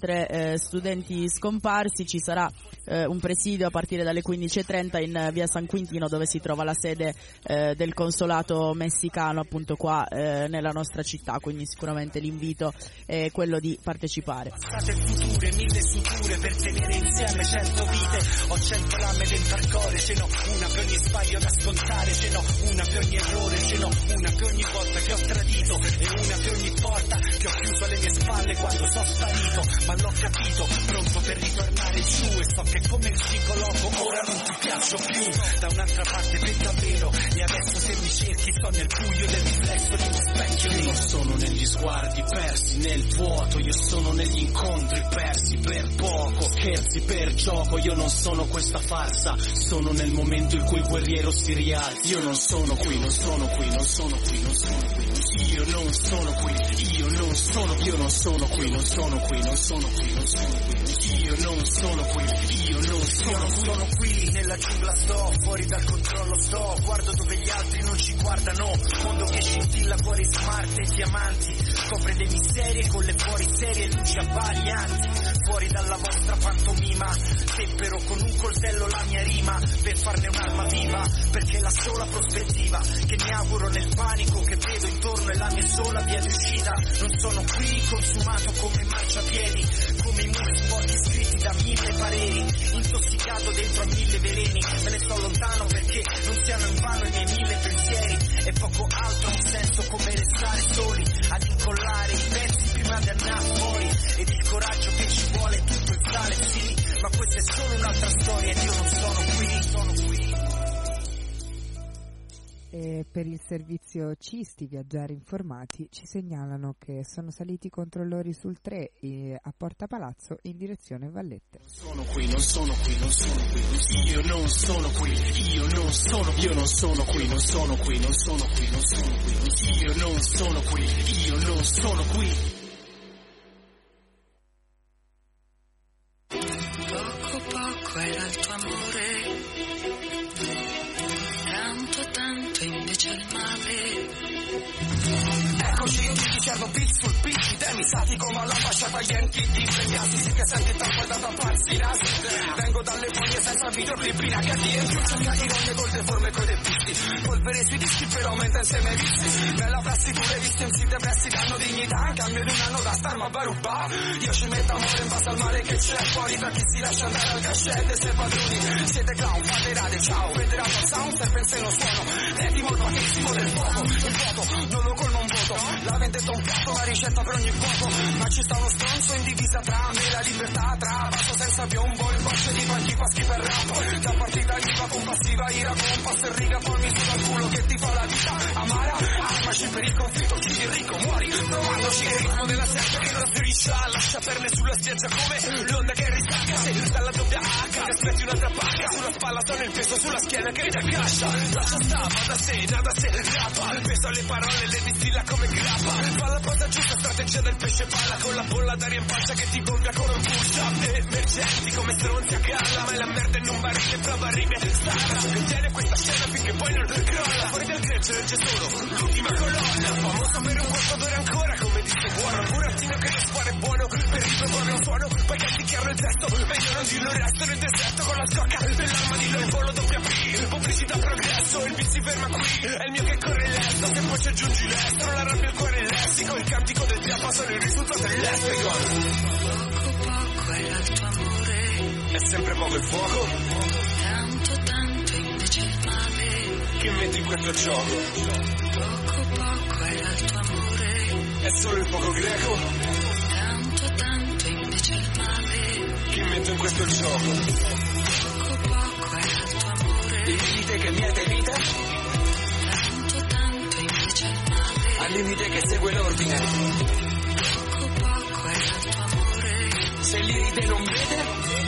43 studenti scomparsi. Ci sarà un presidio a partire dalle 15:30 in via San Quintino, dove si trova la sede del consolato messicano appunto qua nella nostra città, quindi sicuramente l'invito è quello di partecipare. Passate future, 1000 suture per tenere insieme 100 vite, ho 100 lame dentro al cuore, ce n'ho una per ogni sbaglio da scontare, ce n'ho una per ogni errore, ce n'ho una per ogni volta che ho tradito e una per ogni porta che ho chiuso alle mie spalle quando sono sparito, ma l'ho capito, pronto per ritornare giù e so che come il psicologo ora non ti piaccio più, da un'altra parte per davvero, e adesso se mi cerchi sto nel buio del riflesso di uno specchio. Io non sono negli sguardi persi nel vuoto, io sono negli incontri persi per poco, scherzi per gioco, io non sono questa farsa, sono nel momento in cui il guerriero si rialza. Io non sono qui, non sono qui, non sono qui, non sono qui, io non sono qui, io non sono qui, io non sono qui, non sono qui, non sono qui, non sono qui, io non sono qui, io non sono qui, nella giungla sto, fuori dal controllo sto, guardo dove gli altri non ci guardano, mondo che scintilla fuori smart e diamanti, copre dei misteri con le fuori serie e luci abbaglianti, fuori dalla vostra pantomima, tempero con un coltello la mia rima, per farne un'arma viva, perché la sola prospettiva che mi auguro nel panico che vedo intorno è la mia sola via di uscita. Non sono qui consumato come marciapiedi, come i muri sporchi scritti da 1000 pareri, intossicato dentro a 1000 veleni, me ne sto lontano perché non siano in vano i miei 1000 pensieri, e poco altro ha un senso come restare soli ad incollare i pezzi prima di andare fuori, ed il coraggio che ci vuole tutto il sale, sì, ma questa è solo un'altra storia ed io non sono qui, sono qui. E per il servizio Cisti Viaggiare Informati ci segnalano che sono saliti i controllori sul 3 a Porta Palazzo in direzione Vallette. Sono qui, non sono qui, non sono qui, io non sono qui, io non sono qui, io non sono qui, non sono qui, non sono qui, non sono qui, io non sono qui, io non sono qui. Poco poco era il tuo amore, tanto invece il male. Eccoci io ti dicerno beat sul beat, temi statico ma l'ambasciata agli enti impegnati, sì che senti tanto da tapparsi i nasi. Vengo dalle foglie senza videoclip in HD e più cerca ironie col deforme coi depisti. Polvere sui dischi però aumenta insieme ai vizi. Nella prassi pure visti MC depressi danno dignità, in cambio di un anno da star ma baruba. Io ci metto amore in base al male che c'è fuori per chi si lascia andare al cascette. Se padroni siete clown, fate rade, ciao, federato al sound, serpe in seno suono. Edimo il battissimo del fuoco, il voto non lo colma un voto. La vendetta un piatto, una ricetta per ogni fuoco. Ma ci sta uno stronzo in divisa tra me e la libertà, tra basso senza piombo, il bocce di panchi paschi per rap. Da partita IVA con passiva ira, con passo e riga, fammi solo al culo che ti fa la vita amara. Armaci per il conflitto, uccidi ricco, muori, trovandoci il ritmo della serpe che non si riccia. Lascia perle sulla spiaggia come l'onda che risacca. Se dalla doppia H, aspetti un'altra pacca. Sulla spalla sono il peso, sulla schiena che ti accascia. Lascia stava da sé, nada se rappa. Peso alle parole, le distilla come grappa. Fa la cosa giusta, strategia del pesce palla. Con la bolla d'aria in pancia che ti gonfia con anguscia. Emergenti come stronzi a galla. Ma è la merda in un barile, prova rime stara. Tiene questa scena finché poi non crolla. Fuori dal greccio c'è solo l'ultima colonna. Famoso per un corpo d'ora ancora, come disse buono. Un burattino che lo spara è buono, per riproporre un suono. Poi canticchiarlo il testo, meglio non dirlo il resto nel deserto. Con la scocca dell'arma di lo volo doppia P. Pubblicità progresso, il beat si ferma qui. È il mio che corre lesto, se poi ci aggiungi l'estero. La rabbia, il cuore e il lessico. Il cantico del diavolo sono il risultato dell'estrico. Poco poco era il tuo amore, è sempre poco il fuoco, tanto invece il male. che metti in questo gioco. Poco poco era il tuo amore, È solo il fuoco greco, tanto invece il male. che metto in questo gioco. Poco poco era il tuo amore, Il limite che miete vita, tanto invece il male. al limite che segue l'ordine. Poco poco era il tuo amore, Se l'iride non vede,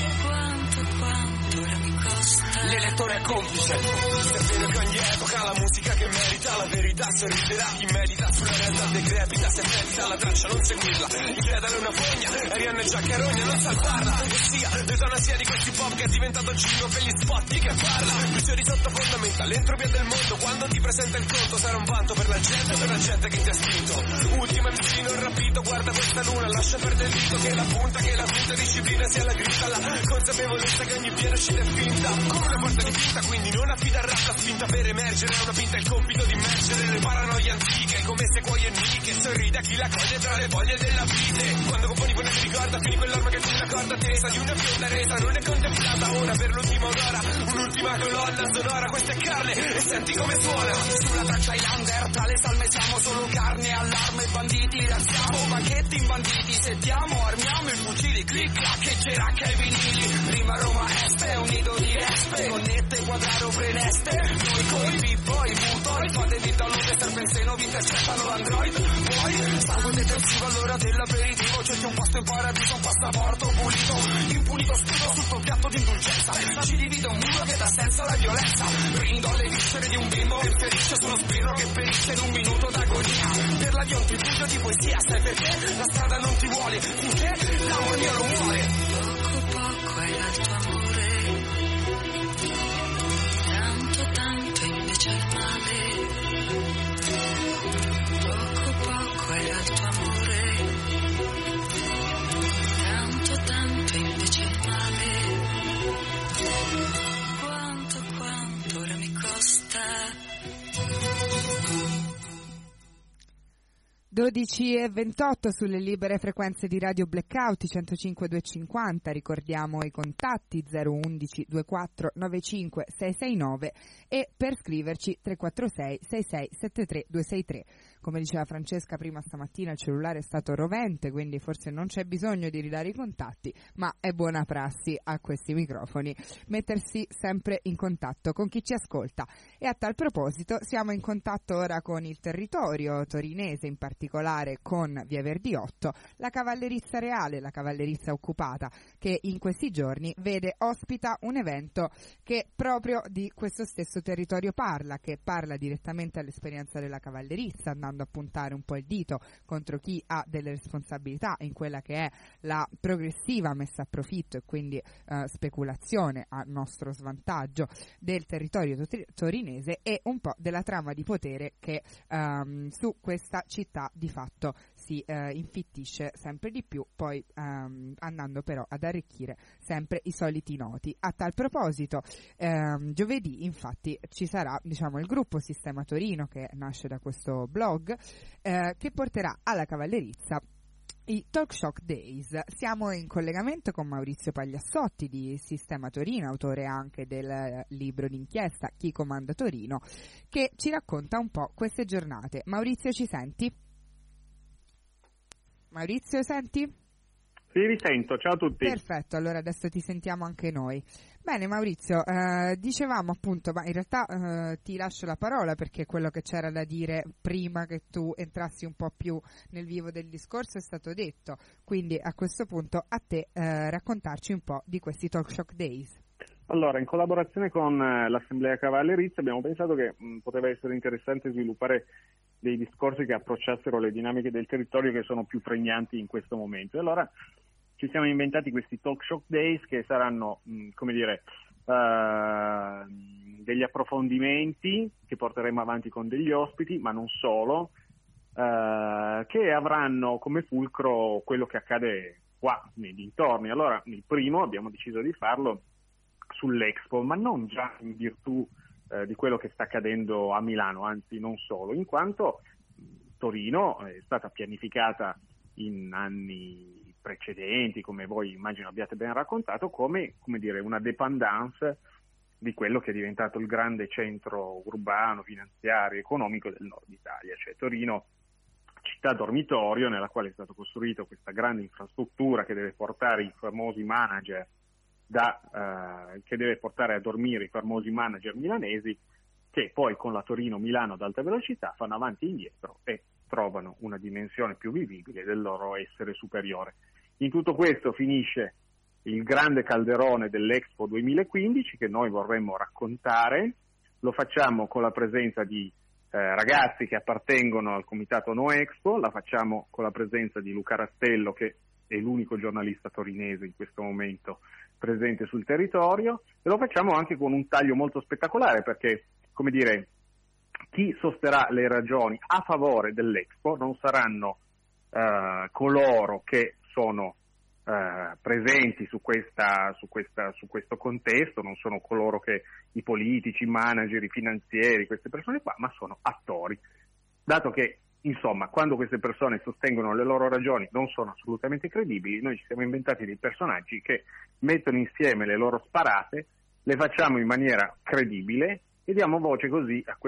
quanto ora mi costa. l'elettore è complice. È vero che ogni epoca ha la musica che merita. La verità sorriderà chi medita sulla realtà decrepita. Se pensa la traccia non seguirla, il pedale è una fogna, Arianna già che rogna non salvarla. E sia, l'eutanasia di questi pop che è diventato cingo per gli spot di che parla. Luce di sotto fondamenta l'entropia del mondo. Quando ti presenta il conto sarà un vanto per la gente che ti ha spinto. Ultimo MC non rapito, guarda questa luna, lascia perdere il dito. Che la punta, che la punta disciplina sia la grinta. La consapevolezza che ogni piena uscita è finta, come una porta di finta, quindi non affida il rap. La spinta per emergere è una pinta, il compito di immergere le paranoie antiche, come se cuoio che sorride a chi la coglie tra le foglie della vite. Quando componi poi non ti ricorda, fini quell'arma che tu una corda tesa di una fionda resa, non è contemplata ora per l'ultima un'ora, un'ultima colonna sonora, questa è carne e senti come suona. Sulla traccia Highlander, tra le salme siamo solo carne, allarme, banditi, razziamo, banchetti in banditi, sentiamo, armiamo i fucili, clic clac e ceracca ai vinili. Prima Roma Est è un nido di respe, connette, quadraro, preneste, noi coi b-boy, mutoi, fatevi download e serve in seno, vi intercettano l'android. Poi, sangue detersivo all'ora dell'aperitivo, cerchi un posto in paradiso, un passaporto pulito, impunito scudo sotto il piatto di indulgenza. Ci divide un muro che dà senso alla violenza. Rindo le viscere di un bimbo che ferisce sullo sbirro che perisce in un minuto d'agonia. Per la via un tributio di poesia, sai perché? La strada non ti vuole, finché l'amor mio non muore. Poco poco era il tuo amore, tanto invece il male. Poco poco era il tuo amore, tanto invece il male. Quanto ora mi costa. 12:28 sulle libere frequenze di Radio Blackout 105 250, ricordiamo i contatti 011 24 95 669 e per scriverci 346 66 73 263. Come diceva Francesca prima stamattina, il cellulare è stato rovente, quindi forse non c'è bisogno di ridare i contatti, ma è buona prassi a questi microfoni mettersi sempre in contatto con chi ci ascolta. E a tal proposito siamo in contatto ora con il territorio torinese, in particolare con Via Verdi 8, la cavallerizza reale, la cavallerizza occupata, che in questi giorni ospita un evento che proprio di questo stesso territorio parla, che parla direttamente all'esperienza della cavallerizza, andando a puntare un po' il dito contro chi ha delle responsabilità in quella che è la progressiva messa a profitto e quindi speculazione a nostro svantaggio del territorio torinese e un po' della trama di potere che su questa città di fatto si infittisce sempre di più, poi andando però ad arricchire sempre i soliti noti. A tal proposito, giovedì infatti ci sarà il gruppo Sistema Torino, che nasce da questo blog, che porterà alla cavallerizza i Talk Shock Days. Siamo in collegamento con Maurizio Pagliassotti di Sistema Torino, autore anche del libro d'inchiesta Chi comanda Torino, che ci racconta un po' queste giornate. Maurizio, ci senti? Maurizio, senti? Sì, vi sento, ciao a tutti. Perfetto, allora adesso ti sentiamo anche noi. Bene Maurizio, dicevamo appunto, ma in realtà ti lascio la parola perché quello che c'era da dire prima che tu entrassi un po' più nel vivo del discorso è stato detto, quindi a questo punto a te raccontarci un po' di questi Talk Shock Days. Allora, in collaborazione con l'Assemblea Cavallerizza abbiamo pensato che poteva essere interessante sviluppare dei discorsi che approcciassero le dinamiche del territorio che sono più pregnanti in questo momento. E allora ci siamo inventati questi Talk Shock Days che saranno, degli approfondimenti che porteremo avanti con degli ospiti, ma non solo, che avranno come fulcro quello che accade qua nei dintorni. Allora, il primo abbiamo deciso di farlo sull'Expo, ma non già in virtù di quello che sta accadendo a Milano, anzi non solo, in quanto Torino è stata pianificata in anni precedenti, come voi immagino abbiate ben raccontato, come una dépendance di quello che è diventato il grande centro urbano, finanziario, economico del nord Italia, cioè Torino, città dormitorio nella quale è stata costruita questa grande infrastruttura che deve portare i famosi manager che deve portare a dormire i famosi manager milanesi, che poi con la Torino-Milano ad alta velocità fanno avanti e indietro e trovano una dimensione più vivibile del loro essere superiore. In tutto questo finisce il grande calderone dell'Expo 2015 che noi vorremmo raccontare. Lo facciamo con la presenza di ragazzi che appartengono al comitato No Expo, la facciamo con la presenza di Luca Rastello, che è l'unico giornalista torinese in questo momento presente sul territorio, e lo facciamo anche con un taglio molto spettacolare perché, chi sosterrà le ragioni a favore dell'Expo non saranno coloro che sono presenti su questo contesto, non sono coloro che i politici, i manager, i finanzieri, queste persone qua, ma sono attori. Dato che quando queste persone sostengono le loro ragioni non sono assolutamente credibili, noi ci siamo inventati dei personaggi che mettono insieme le loro sparate, le facciamo in maniera credibile e diamo voce così a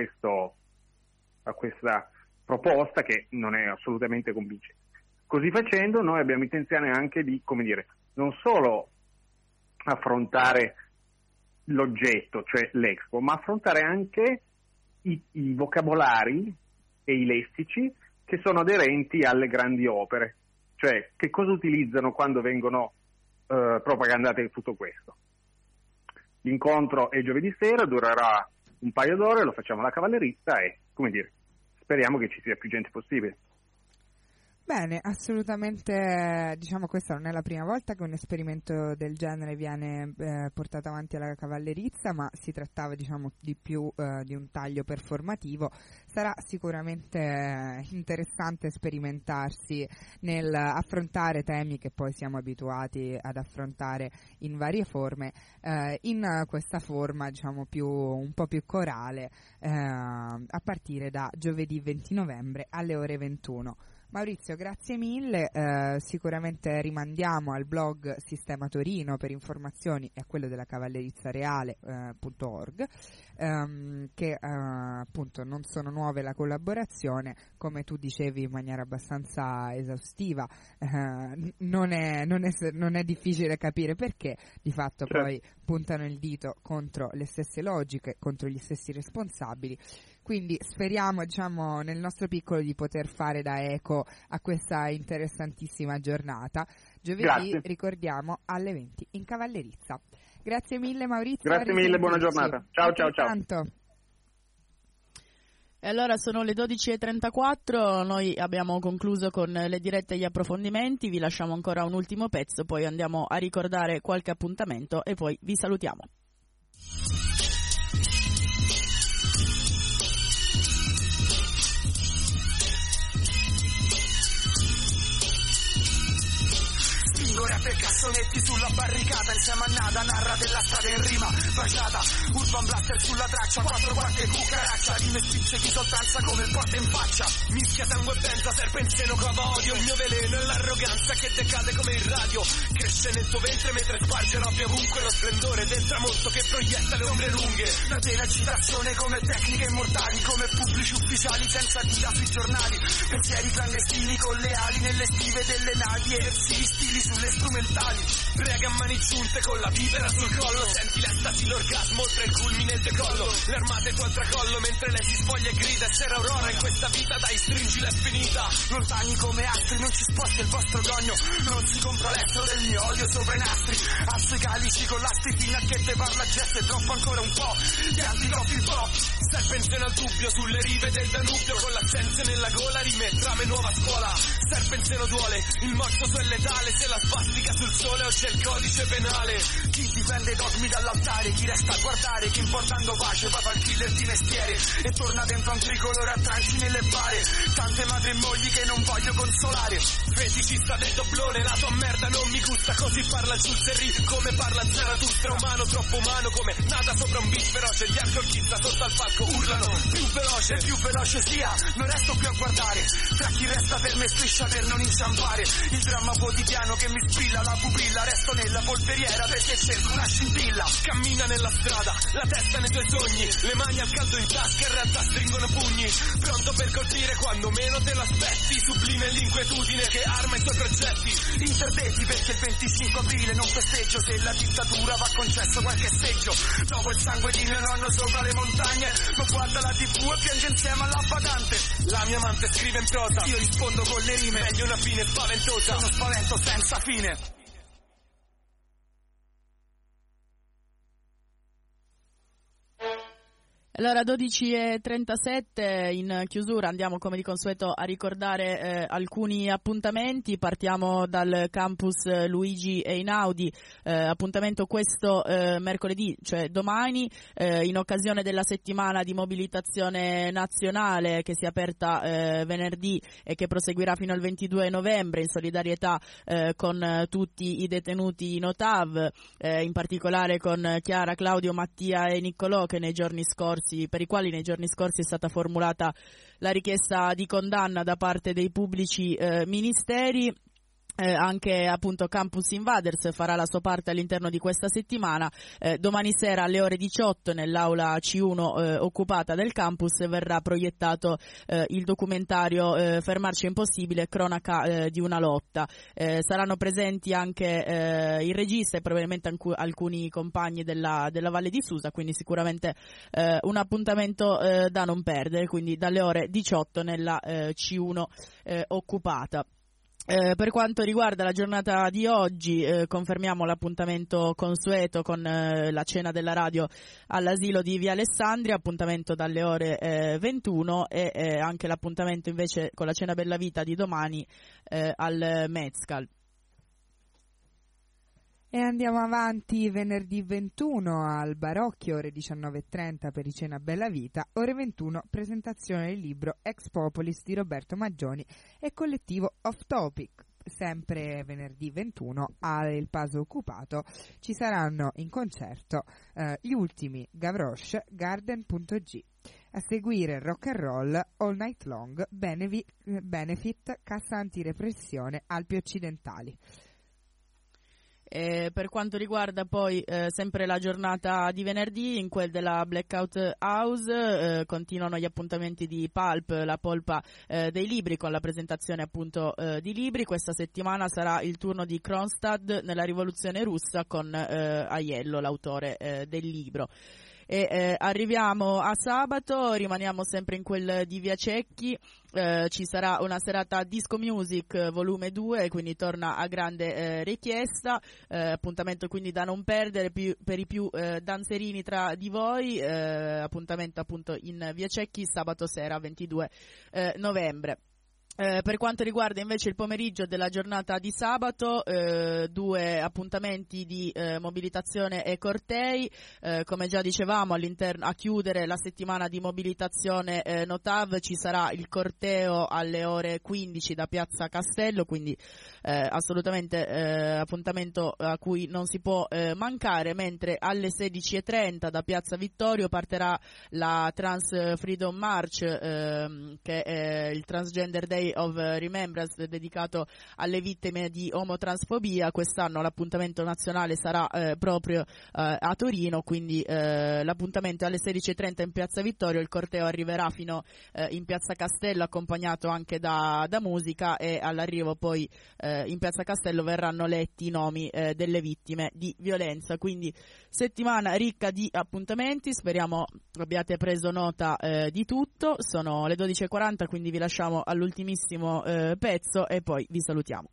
questa proposta che non è assolutamente convincente. Così facendo noi abbiamo intenzione anche di, non solo affrontare l'oggetto, cioè l'Expo, ma affrontare anche i vocabolari e i lessici che sono aderenti alle grandi opere, cioè che cosa utilizzano quando vengono propagandate tutto questo. L'incontro è giovedì sera, durerà un paio d'ore, lo facciamo alla cavallerizza e, speriamo che ci sia più gente possibile. Bene, assolutamente, questa non è la prima volta che un esperimento del genere viene portato avanti alla cavallerizza, ma si trattava di più di un taglio performativo. Sarà sicuramente interessante sperimentarsi nel affrontare temi che poi siamo abituati ad affrontare in varie forme, in questa forma un po' più corale, a partire da giovedì 20 novembre alle ore 21. Maurizio, grazie mille, sicuramente rimandiamo al blog Sistema Torino per informazioni e a quello della cavallerizzareale.org, che appunto non sono nuove la collaborazione, come tu dicevi in maniera abbastanza esaustiva, non è difficile capire perché, di fatto poi puntano il dito contro le stesse logiche, contro gli stessi responsabili. Quindi speriamo, diciamo, nel nostro piccolo di poter fare da eco a questa interessantissima giornata. Giovedì, ricordiamo, alle 20 in Cavallerizza. Grazie mille Maurizio. Grazie mille, buona giornata. Ciao, ciao, ciao. E allora sono le 12.34, noi abbiamo concluso con le dirette e gli approfondimenti, vi lasciamo ancora un ultimo pezzo, poi andiamo a ricordare qualche appuntamento e poi vi salutiamo. Rap e cassonetti sulla barricata, insieme a nada, narra della strada in rima baciata, Urban Blaster sulla traccia, 4 guardie e cucaraccia, rime spicce di soltanza come il porta in faccia, mischia sangue e benza, serpe in seno clava odio, il mio veleno è l'arroganza che decade come il radio, cresce nel tuo ventre mentre sparge robbia ovunque, lo splendore del tramonto che proietta le ombre lunghe, la piena citazione come tecniche immortali, come pubblici ufficiali senza tira sui giornali, pensieri clandestini con le ali nelle stive delle navi, eversivi stili sulle strumentali, prega a mani giunte con la vipera sul collo, senti l'estasi, l'orgasmo oltre il culmine e il decollo, le armate tuo al tracollo mentre lei si spoglia e grida, c'era aurora in questa vita, dai stringila è finita, lontani come astri non ci sposta il vostro gogno, non si compra l'estero del mio odio sopra i nastri, alzo i calici con l'asti fino a che te parla gente, troppo ancora un po', pianti troppi il po', serpe in seno al dubbio sulle rive del Danubio, con l'assenza nella gola, rime trame nuova scuola, serpe in seno duole, il morso su è letale, se la svastica sul sole o c'è il codice penale, chi difende i dogmi dall'altare, chi resta a guardare, chi importando pace va il killer di mestiere e torna dentro a un tricolore a tranci nelle bare, tante madri e mogli che non voglio consolare, feticista del doblone, la tua merda non mi gusta, così parla il Sulzerri come parla Zarathustra, umano troppo umano come nada sopra un beat feroce, gli alcolchista sotto al palco urlano più veloce sia, non resto più a guardare, tra chi resta fermo e striscia per non inciampare, il dramma quotidiano che mi spilla la pupilla, resto nella polveriera perché cerco una scintilla, cammina nella strada, la testa nei tuoi sogni, le mani al caldo in tasca in realtà stringono pugni, pronto per colpire quando meno te l'aspetti, sublime l'inquietudine che arma i tuoi progetti, interdetti perché il 25 aprile non festeggio, se la dittatura va concesso qualche seggio, dopo il sangue di mio nonno sopra le montagne, non guarda la TV e piange insieme alla badante, la mia amante scrive in prosa, io rispondo con le rime, meglio una fine spaventosa, uno spavento senza fine. Allora 12.37 in chiusura andiamo come di consueto a ricordare alcuni appuntamenti, partiamo dal campus Luigi Einaudi, appuntamento questo mercoledì, cioè domani, in occasione della settimana di mobilitazione nazionale che si è aperta venerdì e che proseguirà fino al 22 novembre in solidarietà con tutti i detenuti in OTAV, in particolare con Chiara, Claudio, Mattia e Niccolò che nei giorni scorsi per i quali nei giorni scorsi è stata formulata la richiesta di condanna da parte dei pubblici ministeri. Anche appunto Campus Invaders farà la sua parte all'interno di questa settimana. Domani sera alle ore 18 nell'aula C1 occupata del campus verrà proiettato il documentario Fermarci è impossibile, cronaca di una lotta. Saranno presenti anche il regista e probabilmente alcuni compagni della Valle di Susa, quindi sicuramente un appuntamento da non perdere, quindi dalle ore 18 nella C1 occupata. Per quanto riguarda la giornata di oggi, confermiamo l'appuntamento consueto con la cena della radio all'asilo di Via Alessandria, appuntamento dalle ore 21 e anche l'appuntamento invece con la cena Bellavita di domani al Mezcal. E andiamo avanti venerdì 21 al Barocchio, ore 19.30 per i Cena Bella Vita, ore 21 presentazione del libro Ex Populis di Roberto Maggioni e collettivo Off Topic. sempre venerdì 21 al Paso Occupato ci saranno in concerto gli ultimi Gavroche, Garden.g. A seguire Rock and Roll, All Night Long, Benefit, Cassa Antirepressione, Alpi Occidentali. Per quanto riguarda poi sempre la giornata di venerdì, in quel della Blackout House continuano gli appuntamenti di Pulp, la polpa dei libri, con la presentazione appunto di libri. Questa settimana sarà il turno di Kronstadt nella rivoluzione russa con Aiello, l'autore del libro. E arriviamo a sabato, rimaniamo sempre in quel di Via Cecchi, ci sarà una serata Disco Music volume 2, quindi torna a grande richiesta, appuntamento quindi da non perdere per i più danzerini tra di voi, appuntamento appunto in Via Cecchi sabato sera 22 novembre. Per quanto riguarda invece il pomeriggio della giornata di sabato, 2 appuntamenti di mobilitazione e cortei, come già dicevamo all'interno, a chiudere la settimana di mobilitazione Notav ci sarà il corteo alle ore 15 da Piazza Castello, quindi assolutamente appuntamento a cui non si può mancare, mentre alle 16:30 da Piazza Vittorio partirà la Trans Freedom March, che è il Transgender Day of Remembrance dedicato alle vittime di omotransfobia. Quest'anno l'appuntamento nazionale sarà proprio a Torino, quindi l'appuntamento è alle 16:30 in Piazza Vittorio, il corteo arriverà fino in Piazza Castello accompagnato anche da musica, e all'arrivo poi in Piazza Castello verranno letti i nomi delle vittime di violenza. Quindi settimana ricca di appuntamenti, speriamo abbiate preso nota di tutto. Sono le 12:40, quindi vi lasciamo all'ultimissimo pezzo e poi vi salutiamo.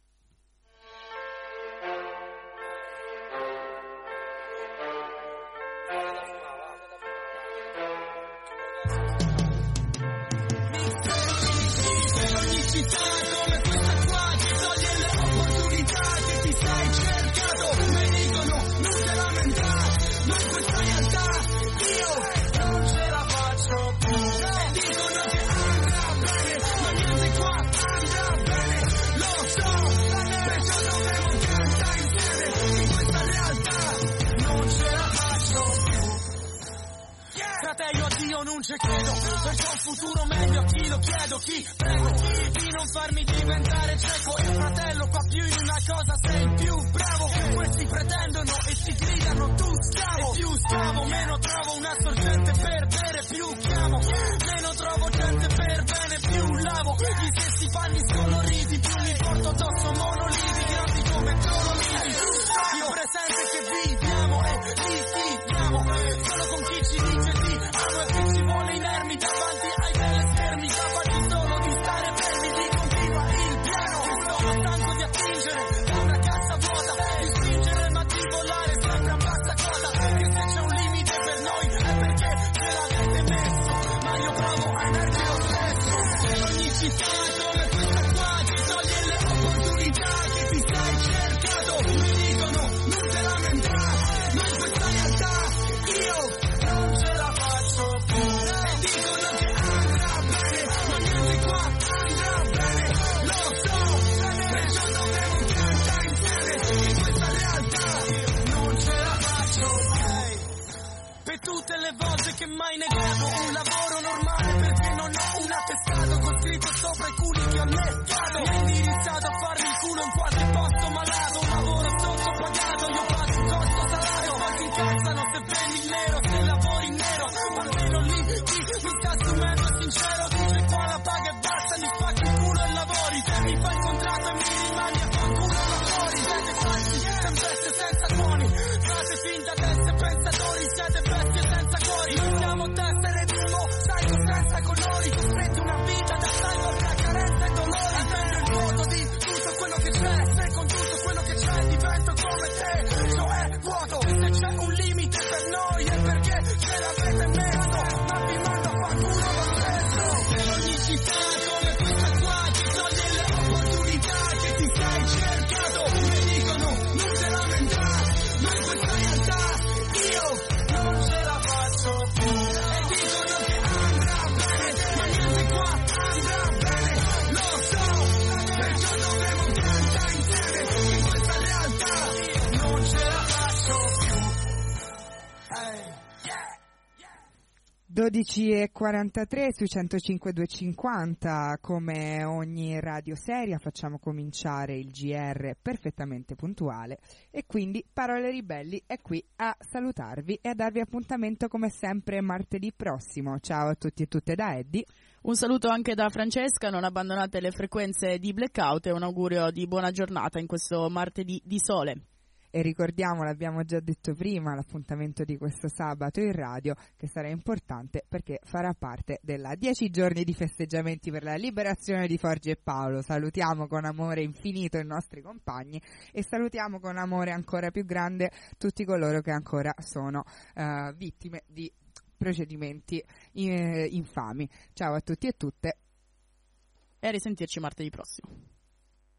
Io a Dio non ci credo, perché un futuro meglio a chi lo chiedo, chi prego di non farmi diventare cieco. Il fratello fa più in una cosa, sei più bravo. Questi pretendono e si gridano tu schiavo. E più schiavo, meno trovo una sorgente per bere, più chiamo. Meno trovo gente per bene, più lavo. Gli stessi panni scoloriti, più mi porto addosso monoliti, grandi come dolomiti. Il presente che viviamo e litigiamo solo con chi ci dice di amo e chi ci vuole inermi davanti ai teleschermi, capaci solo di stare fermi, di continua il piano. Sono stanco di attingere da una cassa vuota, di spingere ma di volare sempre a bassa quota. Che se c'è un limite per noi è perché ce l'avete messo, ma io provo a energia lo stesso. Ogni città come questa qua ti toglie le opportunità che ti stai cercando. Mi dicono non te lamentare, ma in questa realtà io non ce la faccio più. E dicono che andrà bene, ma niente qua andrà bene. Lo so, perciò dovremo cantare insieme. In questa realtà non ce la faccio più. Per tutte le volte che mai negato un lavoro normale perché non ho un attestato con scritto sopra i culi che ho leccato. Mi ha indirizzato a farmi il culo in qualche posto malato, un lavoro sottopagato, io pago un costo salario. Poi si incazzano se vendi il nero, se lavori in nero, ma almeno lì chi mi sta assumendo è sincero. Dice qua la paga e basta, mi spacchi il culo e lavori. Se mi fai il contratto e mi rimani a far culo lavori. Siete falsi, tempeste senza tuoni, fate finta d'essere pensatori, siete bestie senza cuori. Non siamo tessere d'uomo, sai senza colori, costretti una vita da cyborg a carenza e dolori. Mentre il 12:43 sui 105.250, come ogni radio seria facciamo cominciare il GR perfettamente puntuale e quindi Parole Ribelli è qui a salutarvi e a darvi appuntamento come sempre martedì prossimo. Ciao a tutti e tutte da Eddie. Un saluto anche da Francesca, non abbandonate le frequenze di Blackout e un augurio di buona giornata in questo martedì di sole. E ricordiamo, l'abbiamo già detto prima, l'appuntamento di questo sabato in radio, che sarà importante perché farà parte della 10 giorni di festeggiamenti per la liberazione di Forgi e Paolo. Salutiamo con amore infinito i nostri compagni e salutiamo con amore ancora più grande tutti coloro che ancora sono vittime di procedimenti infami. Ciao a tutti e tutte e a risentirci martedì prossimo.